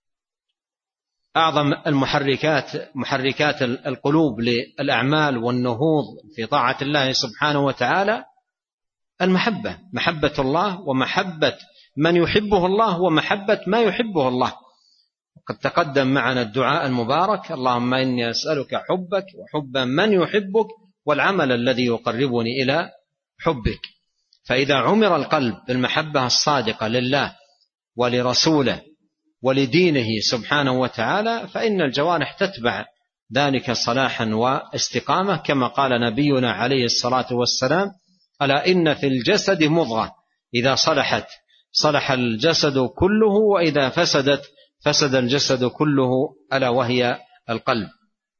أعظم المحركات، محركات القلوب للأعمال والنهوض في طاعة الله سبحانه وتعالى. المحبة، محبة الله، ومحبة من يحبه الله، ومحبة ما يحبه الله. قد تقدم معنا الدعاء المبارك: اللهم إني أسألك حبك وحب من يحبك والعمل الذي يقربني إلى حبك. فإذا عمر القلب بالمحبة الصادقة لله ولرسوله ولدينه سبحانه وتعالى، فإن الجوارح تتبع ذلك صلاحا واستقامة، كما قال نبينا عليه الصلاة والسلام: ألا إن في الجسد مضغة إذا صلحت صلح الجسد كله، وإذا فسدت فسد الجسد كله، ألا وهي القلب.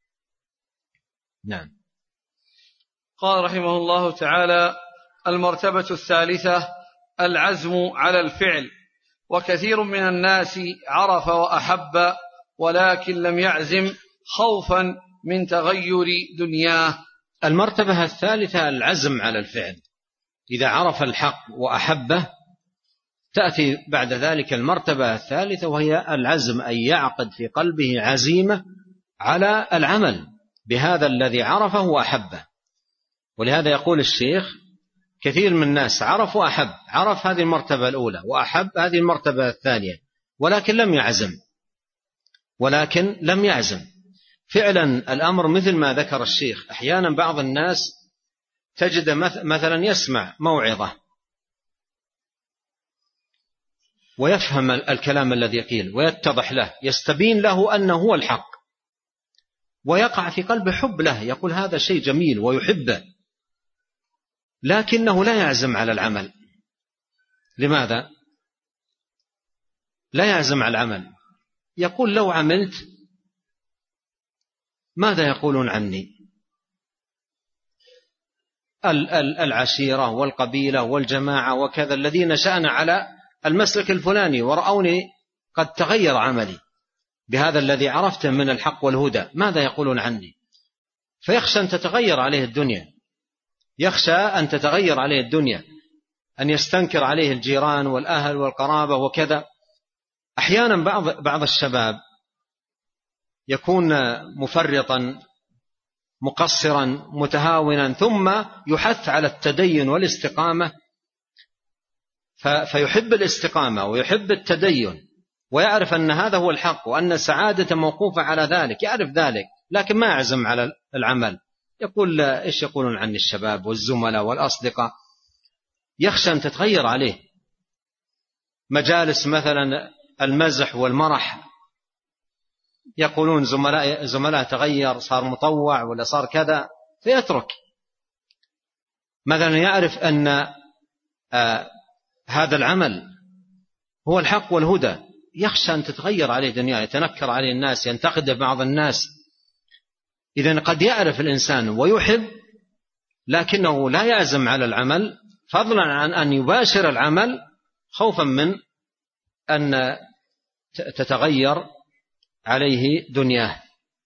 نعم. قال رحمه الله تعالى: المرتبة الثالثة العزم على الفعل. وكثير من الناس عرف وأحب ولكن لم يعزم خوفا من تغير دنياه. المرتبة الثالثة العزم على الفعل. إذا عرف الحق وأحبه تأتي بعد ذلك المرتبة الثالثة، وهي العزم، أن يعقد في قلبه عزيمة على العمل بهذا الذي عرفه وأحبه. ولهذا يقول الشيخ: كثير من الناس عرف وأحب، عرف هذه المرتبة الأولى وأحب هذه المرتبة الثانية، ولكن لم يعزم. فعلا الأمر مثل ما ذكر الشيخ. أحيانا بعض الناس تجد مثلا يسمع موعظة ويفهم الكلام الذي يقيل ويتضح له، يستبين له أنه هو الحق، ويقع في قلبه حب له، يقول هذا شيء جميل ويحبه، لكنه لا يعزم على العمل. لماذا لا يعزم على العمل؟ يقول: لو عملت ماذا يقولون عني؟ العشيرة والقبيلة والجماعة وكذا الذين نشأنا على المسلك الفلاني ورأوني قد تغير عملي بهذا الذي عرفته من الحق والهدى، ماذا يقولون عني؟ فيخشى أن تتغير عليه الدنيا، يخشى أن تتغير عليه الدنيا، أن يستنكر عليه الجيران والأهل والقرابة وكذا. أحيانا بعض الشباب يكون مفرطا مقصرا متهاونا، ثم يحث على التدين والاستقامة، فيحب الاستقامة ويحب التدين، ويعرف أن هذا هو الحق وأن سعادة موقوفة على ذلك، يعرف ذلك، لكن ما يعزم على العمل. يقول: إيش يقولون عني الشباب والزملاء والأصدقاء؟ يخشى أن تتغير عليه. مجالس مثلا المزح والمرح، يقولون زملاء تغير، صار مطوع ولا صار كذا، فيترك. مثلا يعرف أن هذا العمل هو الحق والهدى، يخشى أن تتغير عليه دنياه، يتنكر عليه الناس، ينتقد بعض الناس. إذن قد يعرف الإنسان ويحب، لكنه لا يعزم على العمل، فضلا عن أن يباشر العمل خوفا من أن تتغير عليه دنياه.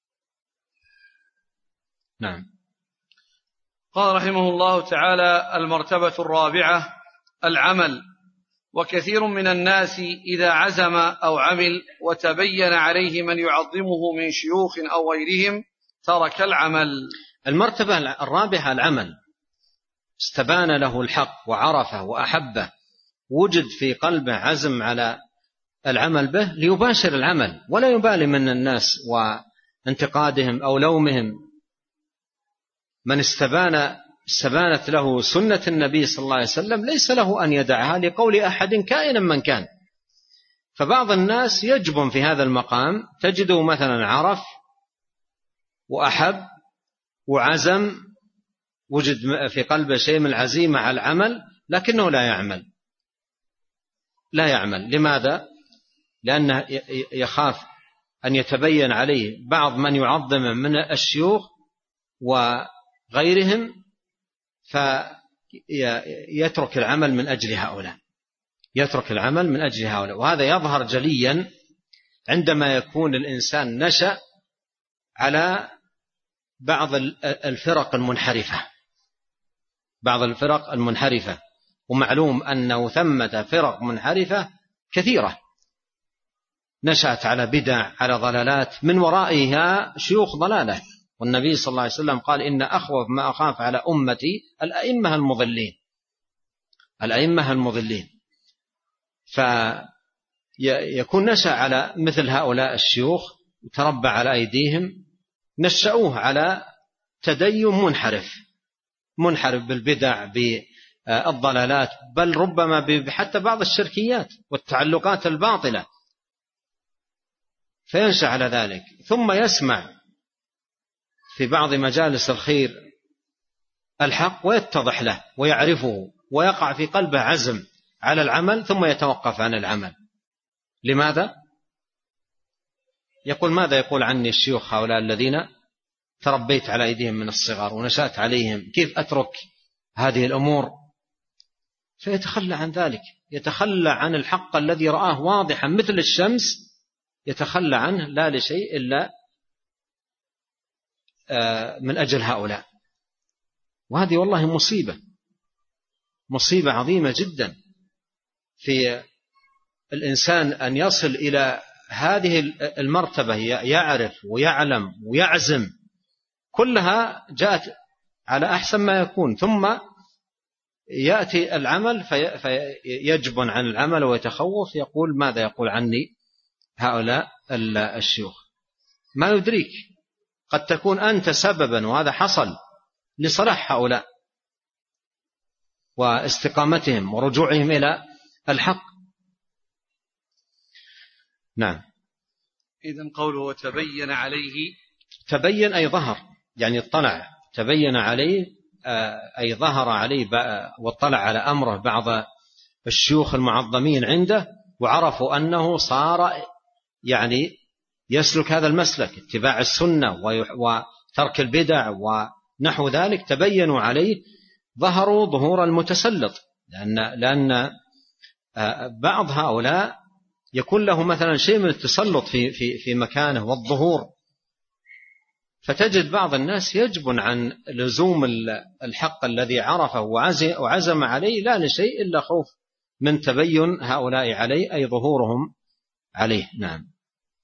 نعم. قال رحمه الله تعالى: المرتبة الرابعة العمل. وكثير من الناس إذا عزم أو عمل وتبين عليه من يعظمه من شيوخ أو غيرهم ترك العمل. المرتبة الرابعة العمل. استبان له الحق وعرفه وأحبه، وجد في قلبه عزم على العمل به ليباشر العمل، ولا يبالي من الناس وانتقادهم أو لومهم. من استبانت له سنة النبي صلى الله عليه وسلم ليس له أن يدعها لقول أحد كائنا من كان. فبعض الناس يجبن في هذا المقام، تجده مثلا عرف وأحب وعزم، وجد في قلبه شيء من العزيمة على العمل، لكنه لا يعمل. لماذا؟ لأنه يخاف أن يتبين عليه بعض من يعظم من الشيوخ وغيرهم فيترك العمل من أجل هؤلاء. وهذا يظهر جليا عندما يكون الإنسان نشأ على بعض الفرق المنحرفة، ومعلوم أنه ثمة فرق منحرفة كثيرة نشأت على بدع، على ضلالات، من ورائها شيوخ ضلالة. والنبي صلى الله عليه وسلم قال: إن أخوف ما أخاف على أمتي الأئمة المضلين. فيكون نشأ على مثل هؤلاء الشيوخ، تربى على أيديهم، نشأوه على تدين منحرف بالبدع، بالضلالات، بل ربما حتى بعض الشركيات والتعلقات الباطلة، فينشأ على ذلك. ثم يسمع في بعض مجالس الخير الحق ويتضح له ويعرفه، ويقع في قلبه عزم على العمل، ثم يتوقف عن العمل. لماذا؟ يقول: ماذا يقول عني الشيوخ هؤلاء الذين تربيت على أيديهم من الصغر ونشأت عليهم، كيف أترك هذه الأمور؟ فيتخلى عن ذلك، يتخلى عن الحق الذي رآه واضحا مثل الشمس، يتخلى عنه لا لشيء إلا من أجل هؤلاء. وهذه والله مصيبة عظيمة جدا في الإنسان أن يصل إلى هذه المرتبة، يعرف ويعلم ويعزم، كلها جاءت على أحسن ما يكون، ثم يأتي العمل فيجبن عن العمل ويتخوف، يقول: ماذا يقول عني هؤلاء الشيوخ؟ ما يدريك قد تكون أنت سببا، وهذا حصل لصلاح هؤلاء واستقامتهم ورجوعهم إلى الحق. نعم. إذن قوله تبين عليه، تبين أي ظهر، يعني اطلع، تبين عليه أي ظهر عليه واطلع على أمره بعض الشيوخ المعظمين عنده، وعرفوا أنه صار يعني يسلك هذا المسلك، اتباع السنة وترك البدع ونحو ذلك. تبينوا عليه، ظهروا ظهور المتسلط، لأن بعض هؤلاء يكون له مثلا شيء من التسلط في مكانه والظهور، فتجد بعض الناس يجبن عن لزوم الحق الذي عرفه وعزم عليه، لا لشيء إلا خوف من تبين هؤلاء عليه، أي ظهورهم عليه. نعم.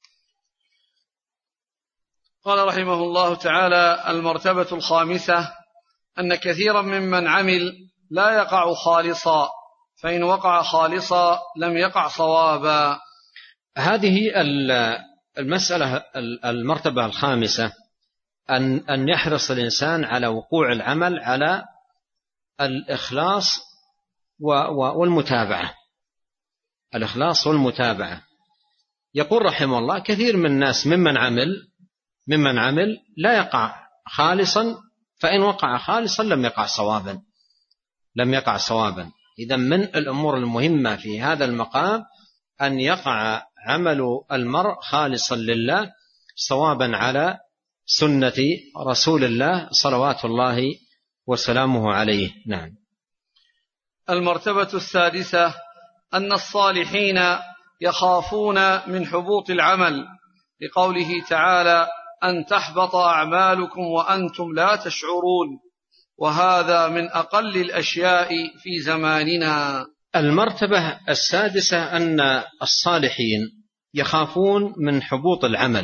قال رحمه الله تعالى: المرتبة الخامسة أن كثيرا ممن عمل لا يقع خالصا، فإن وقع خالصا لم يقع صوابا. هذه المسألة، المرتبة الخامسة، أن يحرص الإنسان على وقوع العمل على الإخلاص والمتابعة. الإخلاص والمتابعة. يقول رحمه الله: كثير من الناس ممن عمل لا يقع خالصا، فإن وقع خالصا لم يقع صوابا. إذن من الأمور المهمة في هذا المقام أن يقع عمل المرء خالصا لله، صوابا على سنة رسول الله صلوات الله وسلامه عليه. نعم. المرتبة السادسة أن الصالحين يخافون من حبوط العمل، لقوله تعالى: أن تحبط أعمالكم وأنتم لا تشعرون، وهذا من أقل الأشياء في زماننا. المرتبة السادسة أن الصالحين يخافون من حبوط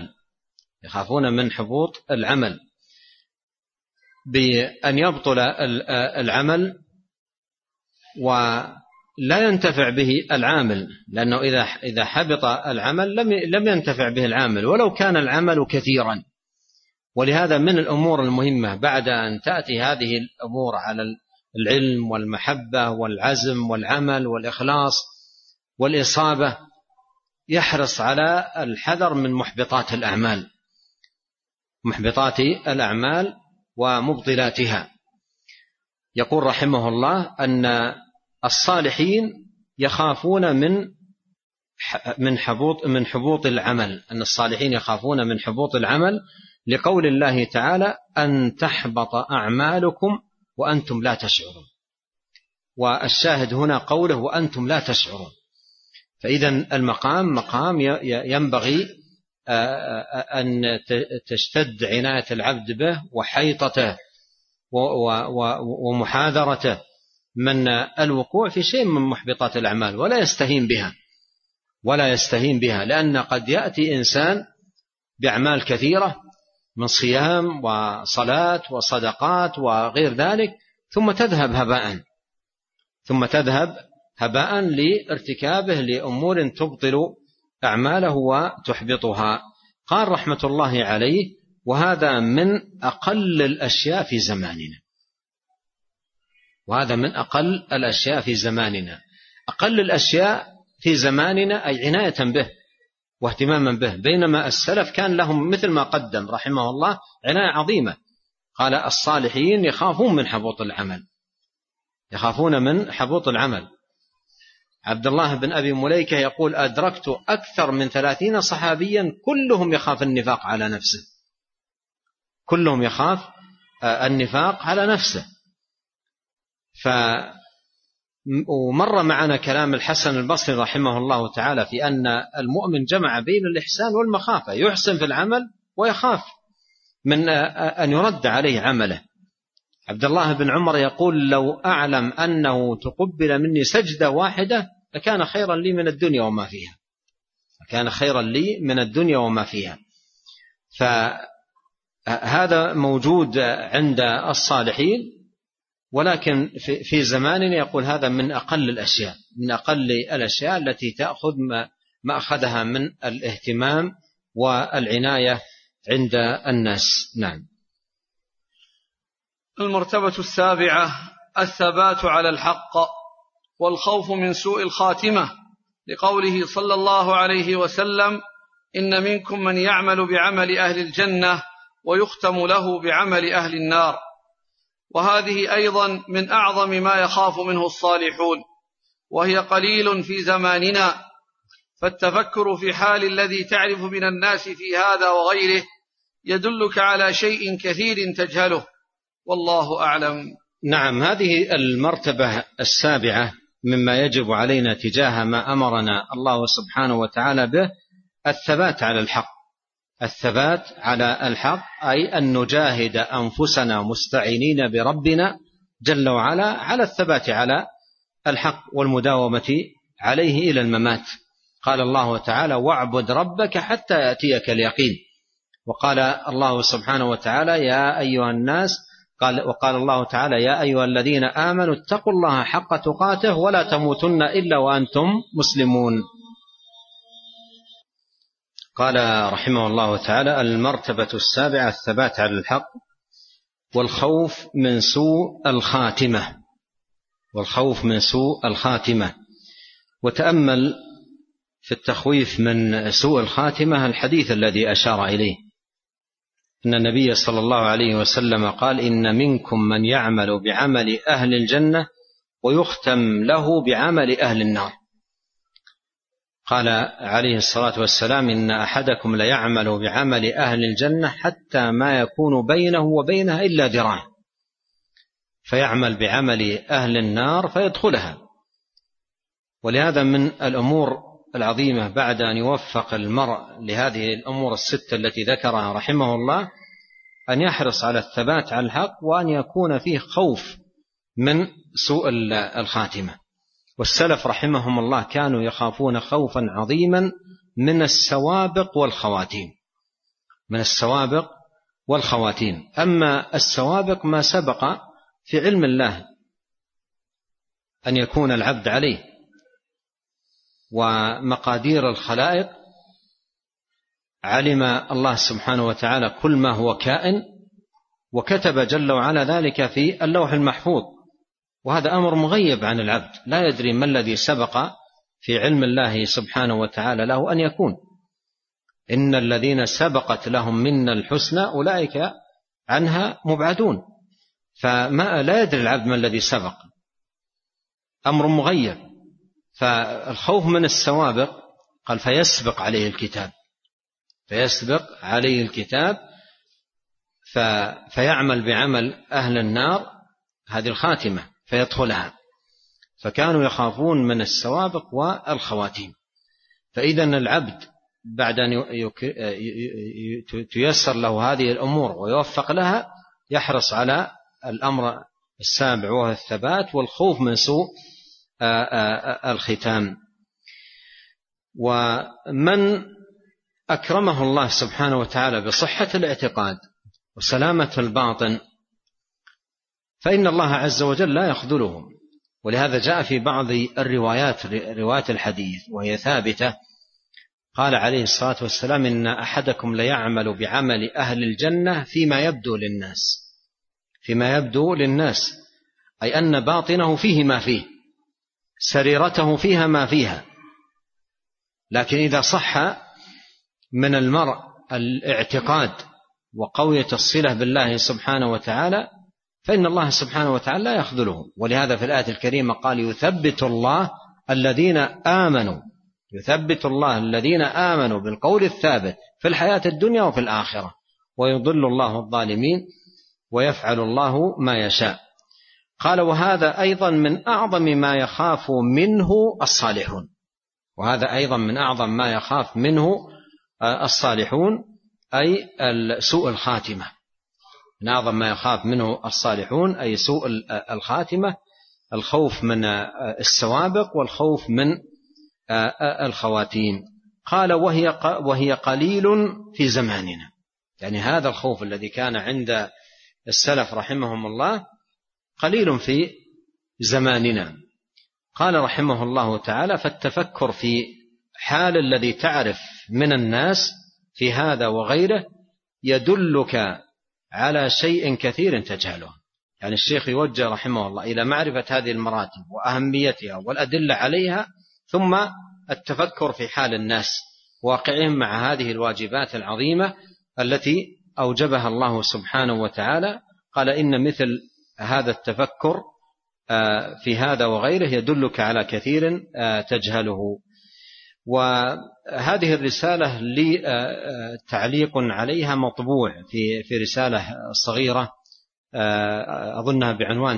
العمل، بأن يبطل العمل لا ينتفع به العامل، لأنه إذا حبط العمل لم ينتفع به العامل ولو كان العمل كثيرا. ولهذا من الأمور المهمة بعد أن تأتي هذه الأمور على العلم والمحبة والعزم والعمل والإخلاص والإصابة، يحرص على الحذر من محبطات الأعمال ومبطلاتها. يقول رحمه الله أن الصالحين يخافون من حبوط العمل، أن الصالحين يخافون من حبوط العمل لقول الله تعالى أن تحبط أعمالكم وأنتم لا تشعرون. والشاهد هنا قوله وأنتم لا تشعرون. فإذا المقام مقام ينبغي أن تشتد عناية العبد به وحيطته ومحاذرته من الوقوع في شيء من محبطات الأعمال، ولا يستهين بها، لأن قد يأتي إنسان بأعمال كثيرة من صيام وصلاة وصدقات وغير ذلك، ثم تذهب هباء لارتكابه لأمور تبطل أعماله وتحبطها. قال رحمة الله عليه: وهذا من أقل الأشياء في زماننا. أقل الأشياء في زماننا أي عناية به واهتماما به، بينما السلف كان لهم مثل ما قدم رحمه الله عناية عظيمة. قال الصالحين يخافون من حبوط العمل. عبد الله بن أبي مليكة يقول: أدركت أكثر من 30 صحابيا كلهم يخاف النفاق على نفسه. ومر معنا كلام الحسن البصري رحمه الله تعالى في أن المؤمن جمع بين الإحسان والمخافة، يحسن في العمل ويخاف من أن يرد عليه عمله. عبد الله بن عمر يقول: لو أعلم أنه تقبل مني سجدة واحدة لكان خيرا لي من الدنيا وما فيها. فهذا موجود عند الصالحين، ولكن في زماننا يقول هذا من أقل الأشياء التي تأخذ ما أخذها من الاهتمام والعناية عند الناس. نعم. المرتبة 7: الثبات على الحق والخوف من سوء الخاتمة، لقوله صلى الله عليه وسلم: إن منكم من يعمل بعمل أهل الجنة ويختم له بعمل أهل النار. وهذه أيضا من أعظم ما يخاف منه الصالحون، وهي قليل في زماننا. فالتفكر في حال الذي تعرف من الناس في هذا وغيره يدلك على شيء كثير تجهله، والله أعلم. نعم، هذه المرتبة 7 مما يجب علينا تجاه ما أمرنا الله سبحانه وتعالى به: الثبات على الحق، أي أن نجاهد أنفسنا مستعينين بربنا جل وعلا على الثبات على الحق والمداومة عليه إلى الممات. قال الله تعالى: واعبد ربك حتى يأتيك اليقين. وقال الله سبحانه وتعالى: يا أيها الناس، وقال الله تعالى: يا أيها الذين آمنوا اتقوا الله حق تقاته ولا تموتن إلا وأنتم مسلمون. قال رحمه الله تعالى: المرتبة 7: الثبات على الحق والخوف من سوء الخاتمة. وتأمل في التخويف من سوء الخاتمة الحديث الذي أشار إليه، أن النبي صلى الله عليه وسلم قال: إن منكم من يعمل بعمل أهل الجنة ويختم له بعمل أهل النار. قال عليه الصلاة والسلام: إن أحدكم ليعمل بعمل أهل الجنة حتى ما يكون بينه وبينها إلا ذراع، فيعمل بعمل أهل النار فيدخلها. ولهذا من الأمور العظيمة بعد أن يوفق المرء لهذه الأمور 6 التي ذكرها رحمه الله، أن يحرص على الثبات على الحق، وأن يكون فيه خوف من سوء الخاتمة. والسلف رحمهم الله كانوا يخافون خوفا عظيما من السوابق والخواتيم. أما السوابق ما سبق في علم الله أن يكون العبد عليه. ومقادير الخلائق علم الله سبحانه وتعالى كل ما هو كائن، وكتب جل وعلا ذلك في اللوح المحفوظ، وهذا أمر مغيب عن العبد، لا يدري ما الذي سبق في علم الله سبحانه وتعالى له أن يكون. إن الذين سبقت لهم منا الحسنى أولئك عنها مبعدون، فما لا يدري العبد ما الذي سبق، أمر مغيب. فالخوف من السوابق قال فيسبق عليه الكتاب، فيسبق عليه الكتاب فيعمل بعمل أهل النار هذه الخاتمة فيدخلها. فكانوا يخافون من السوابق والخواتيم. فإذا العبد بعد أن تيسر له هذه الأمور ويوفق لها يحرص على الأمر السابع وهو الثبات والخوف من سوء الختام. ومن أكرمه الله سبحانه وتعالى بصحة الاعتقاد وسلامة الباطن فإن الله عز وجل لا يخذلهم. ولهذا جاء في بعض روايات الحديث وهي ثابتة، قال عليه الصلاة والسلام إن أحدكم ليعمل بعمل أهل الجنة فيما يبدو للناس، أي أن باطنه فيه ما فيه، سريرته فيها ما فيها. لكن إذا صح من المرء الاعتقاد وقوية الصلة بالله سبحانه وتعالى فإن الله سبحانه وتعالى لا يخذله. ولهذا في الآية الكريمة قال يثبت الله الذين آمنوا بالقول الثابت في الحياة الدنيا وفي الآخرة ويضل الله الظالمين ويفعل الله ما يشاء. قال وهذا أيضا من أعظم ما يخاف منه الصالحون، أي سوء الخاتمة. من أعظم ما يخاف منه الصالحون أي سوء الخاتمة، الخوف من السوابق والخوف من الخواتيم. قال وهي قليل في زماننا، يعني هذا الخوف الذي كان عند السلف رحمهم الله قليل في زماننا. قال رحمه الله تعالى فالتفكر في حال الذي تعرف من الناس في هذا وغيره يدلك على شيء كثير تجهله. يعني الشيخ يوجه رحمه الله إلى معرفة هذه المراتب وأهميتها والأدلة عليها، ثم التفكر في حال الناس واقعهم مع هذه الواجبات العظيمة التي أوجبها الله سبحانه وتعالى. قال إن مثل هذا التفكر في هذا وغيره يدلك على كثير تجهله. وهذه الرسالة لي تعليق عليها مطبوع في رسالة صغيرة أظنها بعنوان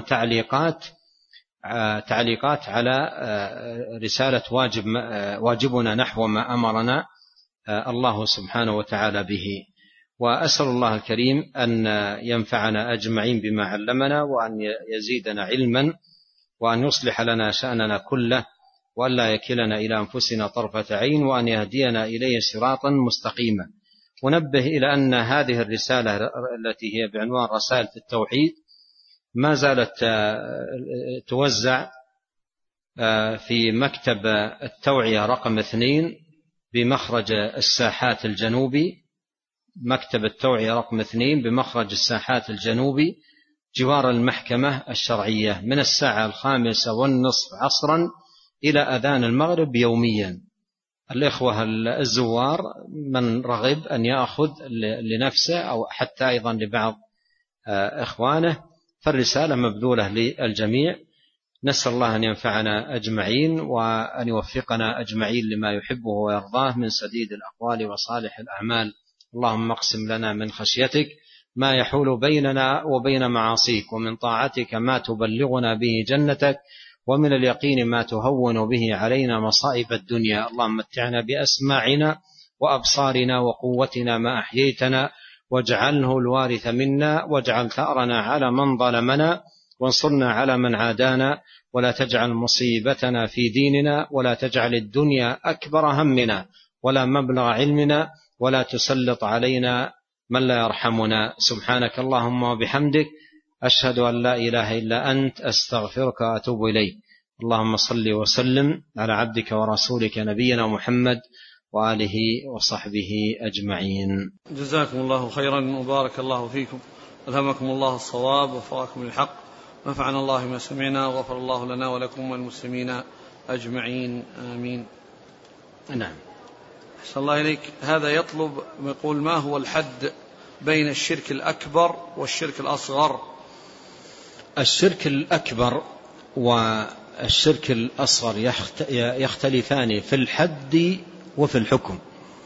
تعليقات على رسالة واجبنا نحو ما أمرنا الله سبحانه وتعالى به. وأسأل الله الكريم أن ينفعنا أجمعين بما علمنا، وأن يزيدنا علما، وأن يصلح لنا شأننا كله، وأن لا يكلنا إلى أنفسنا طرفة عين، وأن يهدينا إليه صراطا مستقيما. ونبه إلى أن هذه الرسالة التي هي بعنوان رسالة التوحيد ما زالت توزع في مكتب التوعية رقم 2 بمخرج الساحات الجنوبي، مكتب التوعية رقم 2 بمخرج الساحات الجنوبي جوار المحكمة الشرعية، من الساعة 5:30 عصرا إلى أذان المغرب يوميا. الإخوة الزوار من رغب أن يأخذ لنفسه أو حتى أيضا لبعض إخوانه، فالرسالة مبذولة للجميع. نسأل الله أن ينفعنا أجمعين وأن يوفقنا أجمعين لما يحبه ويرضاه من سديد الأقوال وصالح الأعمال. اللهم اقسم لنا من خشيتك ما يحول بيننا وبين معاصيك، ومن طاعتك ما تبلغنا به جنتك، ومن اليقين ما تهون به علينا مصائب الدنيا. اللهم متعنا بأسماعنا وأبصارنا وقوتنا ما أحييتنا، واجعله الوارث منا، واجعل ثأرنا على من ظلمنا، وانصرنا على من عادانا، ولا تجعل مصيبتنا في ديننا، ولا تجعل الدنيا أكبر همنا ولا مبلغ علمنا، ولا تسلط علينا من لا يرحمنا. سبحانك اللهم وبحمدك، أشهد أن لا إله إلا أنت، أستغفرك وأتوب إليك. اللهم صل وسلم على عبدك ورسولك نبينا محمد وآله وصحبه أجمعين. جزاكم الله خيرا وبارك الله فيكم، ألهمكم الله الصواب ووفقكم للحق، ونفعنا الله ما سمعنا، وغفر الله لنا ولكم والمسلمين أجمعين، آمين. نعم. أحسن الله إليك. هذا يطلب يقول: ما هو الحد بين الشرك الأكبر والشرك الأصغر؟ الشرك الأكبر والشرك الأصغر يختلفان في الحد وفي الحكم.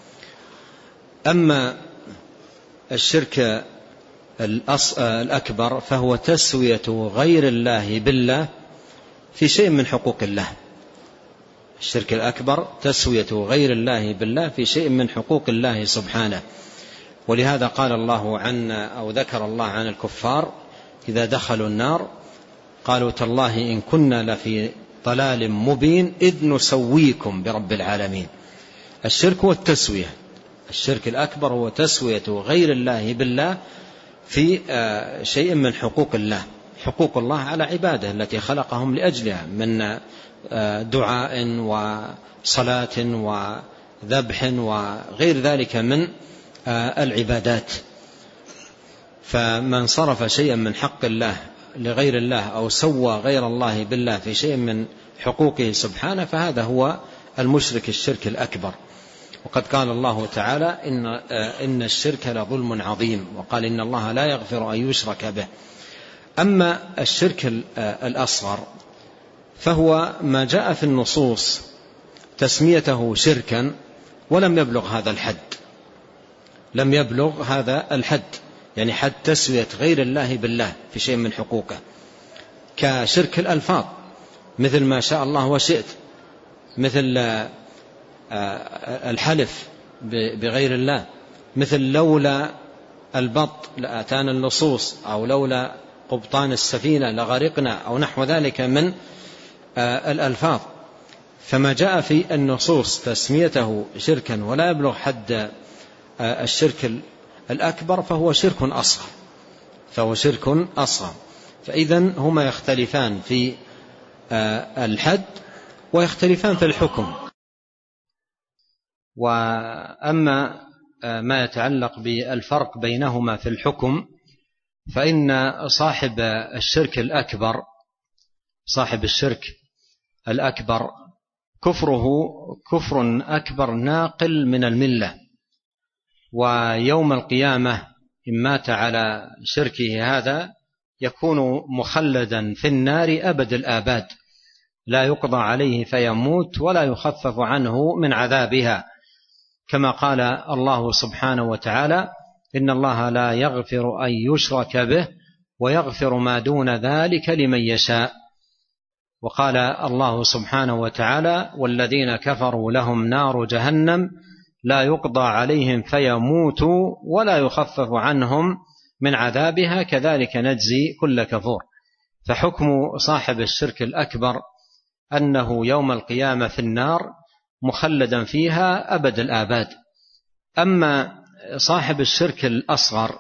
أما الشرك الأكبر فهو تسوية غير الله بالله في شيء من حقوق الله. الشرك الأكبر تسوية غير الله بالله في شيء من حقوق الله سبحانه. ولهذا قال الله أو ذكر الله عن الكفار إذا دخلوا النار قالوا تالله إن كنا لفي ضلال مبين إذ نسويكم برب العالمين. الشرك والتسوية، الشرك الأكبر هو تسوية غير الله بالله في شيء من حقوق الله، حقوق الله على عباده التي خلقهم لأجلها من دعاء وصلاة وذبح وغير ذلك من العبادات. فمن صرف شيئا من حق الله لغير الله أو سوى غير الله بالله في شيء من حقوقه سبحانه فهذا هو المشرك الشرك الأكبر. وقد قال الله تعالى إن الشرك لظلم عظيم، وقال إن الله لا يغفر أن يشرك به. أما الشرك الأصغر فهو ما جاء في النصوص تسميته شركا ولم يبلغ هذا الحد، لم يبلغ هذا الحد، يعني حد تسوية غير الله بالله في شيء من حقوقه، كشرك الألفاظ مثل ما شاء الله وشئت، مثل الحلف بغير الله، مثل لولا البط لأتانا اللصوص، أو لولا قبطان السفينة لغرقنا، أو نحو ذلك من الألفاظ. فما جاء في النصوص تسميته شركا ولا يبلغ حد الشرك الأكبر فهو شرك أصغر، فهو شرك أصغر. فإذن هما يختلفان في الحد ويختلفان في الحكم. وأما ما يتعلق بالفرق بينهما في الحكم فإن صاحب الشرك الأكبر، صاحب الشرك الأكبر كفره كفر أكبر ناقل من الملة، ويوم القيامة إن مات على شركه هذا يكون مخلدا في النار أبد الآباد، لا يقضى عليه فيموت ولا يخفف عنه من عذابها، كما قال الله سبحانه وتعالى إن الله لا يغفر أن يشرك به ويغفر ما دون ذلك لمن يشاء. وقال الله سبحانه وتعالى والذين كفروا لهم نار جهنم لا يقضى عليهم فيموتوا ولا يخفف عنهم من عذابها كذلك نجزي كل كفور. فحكم صاحب الشرك الأكبر أنه يوم القيامة في النار مخلدا فيها أبد الآباد. أما صاحب الشرك الأصغر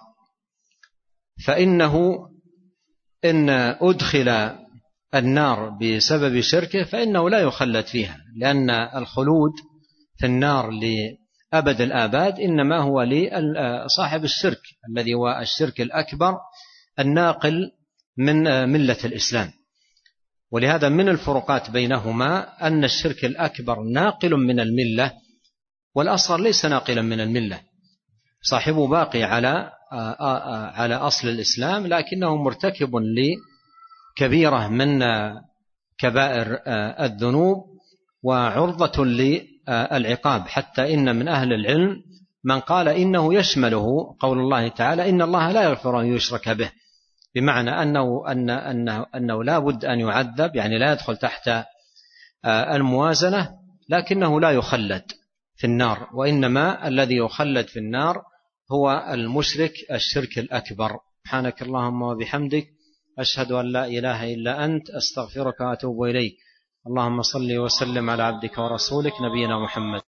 فإنه إن أدخل النار بسبب شركه فإنه لا يخلد فيها، لأن الخلود في النار لأبد الآباد إنما هو لصاحب الشرك الذي هو الشرك الأكبر الناقل من ملة الإسلام. ولهذا من الفروقات بينهما أن الشرك الأكبر ناقل من الملة والأصغر ليس ناقلا من الملة، صاحبه باقي على أصل الإسلام لكنه مرتكب لكبيرة من كبائر الذنوب وعرضة للعقاب، حتى إن من أهل العلم من قال إنه يشمله قول الله تعالى إن الله لا يغفر أن يشرك به، بمعنى أنه لا بد أن يعذب، يعني لا يدخل تحت الموازنة، لكنه لا يخلد في النار، وإنما الذي يخلد في النار هو المشرك الشرك الأكبر. سبحانك اللهم وبحمدك أشهد أن لا إله إلا أنت أستغفرك وأتوب إليك. اللهم صل وسلم على عبدك ورسولك نبينا محمد.